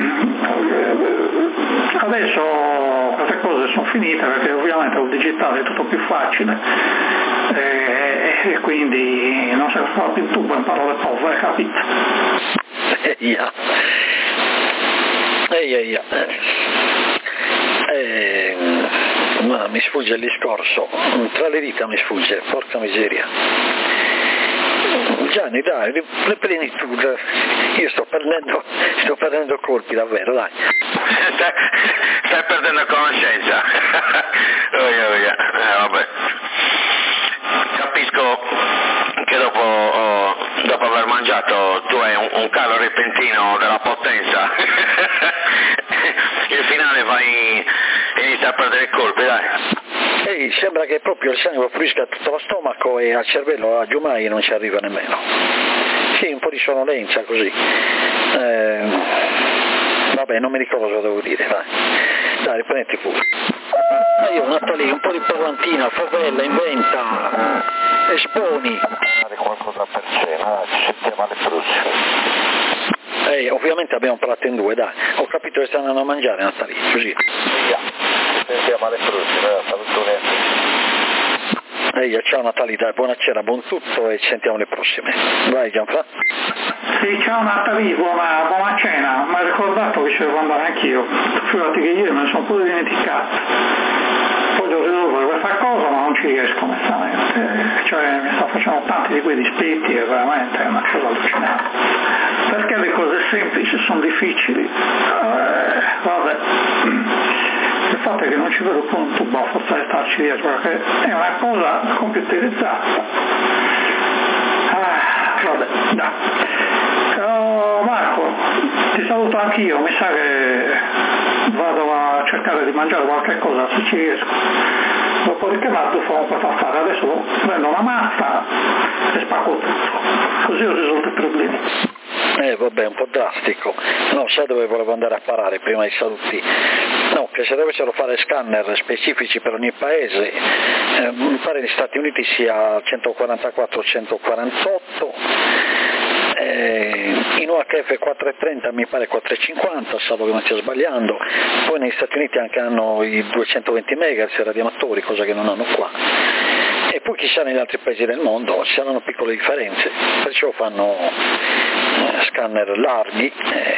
G: adesso queste cose sono finite perché ovviamente il digitale è tutto più facile e, e quindi non si fa più tubo in parole povere, capito?
C: Eia, eia, eia. Eh, ma mi sfugge il discorso, tra le dita mi sfugge, porca miseria. Gianni, dai, riprendi tu, io sto perdendo, sto perdendo colpi davvero, dai.
A: Stai, stai perdendo conoscenza. oh, yeah, oh, yeah. Eh, vabbè. Capisco che dopo, oh, dopo aver mangiato tu hai un, un calo repentino della potenza. Il finale vai, inizia a perdere colpi, dai.
C: Ehi, sembra che proprio il sangue fluisca a tutto lo stomaco e al cervello, a Giumai non ci arriva nemmeno. Sì, un po' di sonnolenza così. Eh, vabbè, non mi ricordo cosa devo dire, dai. Dai, riprendi pure. Ma io, Natalì, un po' di parlantina, favella, inventa, esponi.
F: Qualcosa per cena, ci sentiamo alle prossime.
C: Ehi, ovviamente abbiamo parlato in due, dai. Ho capito che stanno a mangiare, Natalì, così.
F: Via. Sentiamo alle prossime, salutone.
C: Ehi, ciao Natali, dai, buona cena, buon tutto e ci sentiamo alle prossime. Vai Gianfranco.
G: Sì, ciao Natali, buona, buona cena, mi hai ricordato che ci devo andare anch'io, figurati che ieri me ne sono pure dimenticato. Voglio risolvere questa cosa ma non ci riesco onestamente, cioè mi sto facendo tanti di quei dispetti e veramente è una cosa allucinante. Perché le cose semplici sono difficili? Eh, vabbè. Il fatto è che non ci vedo più un tubo a forza di starci dietro, perché è una cosa computerizzata. Ah, vabbè, dai. Oh, Marco, ti saluto anch'io, mi sa che vado a cercare di mangiare qualche cosa se ci riesco. Dopodiché vado a fare un po' da fare, adesso prendo una mazza e spacco tutto, così ho risolto i problemi.
C: Eh vabbè, un po' drastico. No, sai dove volevo andare a parare prima dei saluti? No, che se dovessero fare scanner specifici per ogni paese, eh, mi pare negli Stati Uniti sia centoquarantaquattro centoquarantotto, eh, in U H F quattrocentotrenta mi pare quattrocentocinquanta, salvo che non stia sbagliando, poi negli Stati Uniti anche hanno i duecentoventi megahertz radioamatori, cosa che non hanno qua. E poi chissà negli altri paesi del mondo ci saranno piccole differenze, perciò fanno eh, scanner larghi, eh,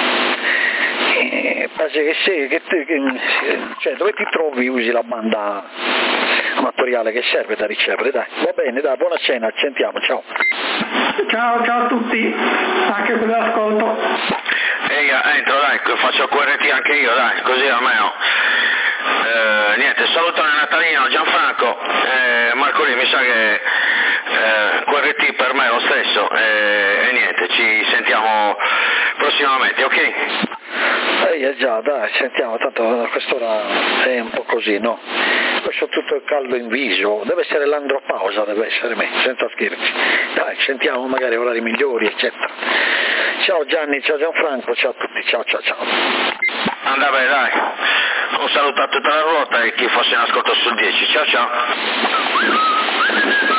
C: eh, che se, che, che, cioè dove ti trovi usi la banda amatoriale che serve da ricevere, dai, va bene, dai, buona cena, ci sentiamo, ciao.
G: Ciao, ciao a tutti, anche per l'ascolto.
A: Ehi, entro dai, faccio Q R T anche io, dai, così almeno. Eh, niente, salutone Natalino, Gianfranco, eh, mi sa che eh, Q R T per me è lo stesso e, e niente, ci sentiamo prossimamente, ok?
C: Eh già, dai, sentiamo, tanto a quest'ora è un po' così, no? Poi soprattutto il caldo in viso, deve essere l'andropausa, deve essere me, senza scherzi. Dai, sentiamo magari orari migliori, eccetera. Ciao Gianni, ciao Gianfranco, ciao a tutti, ciao ciao ciao.
A: Andà bene, dai, un saluto a tutta la ruota e chi fosse in ascolto sul dieci, ciao ciao.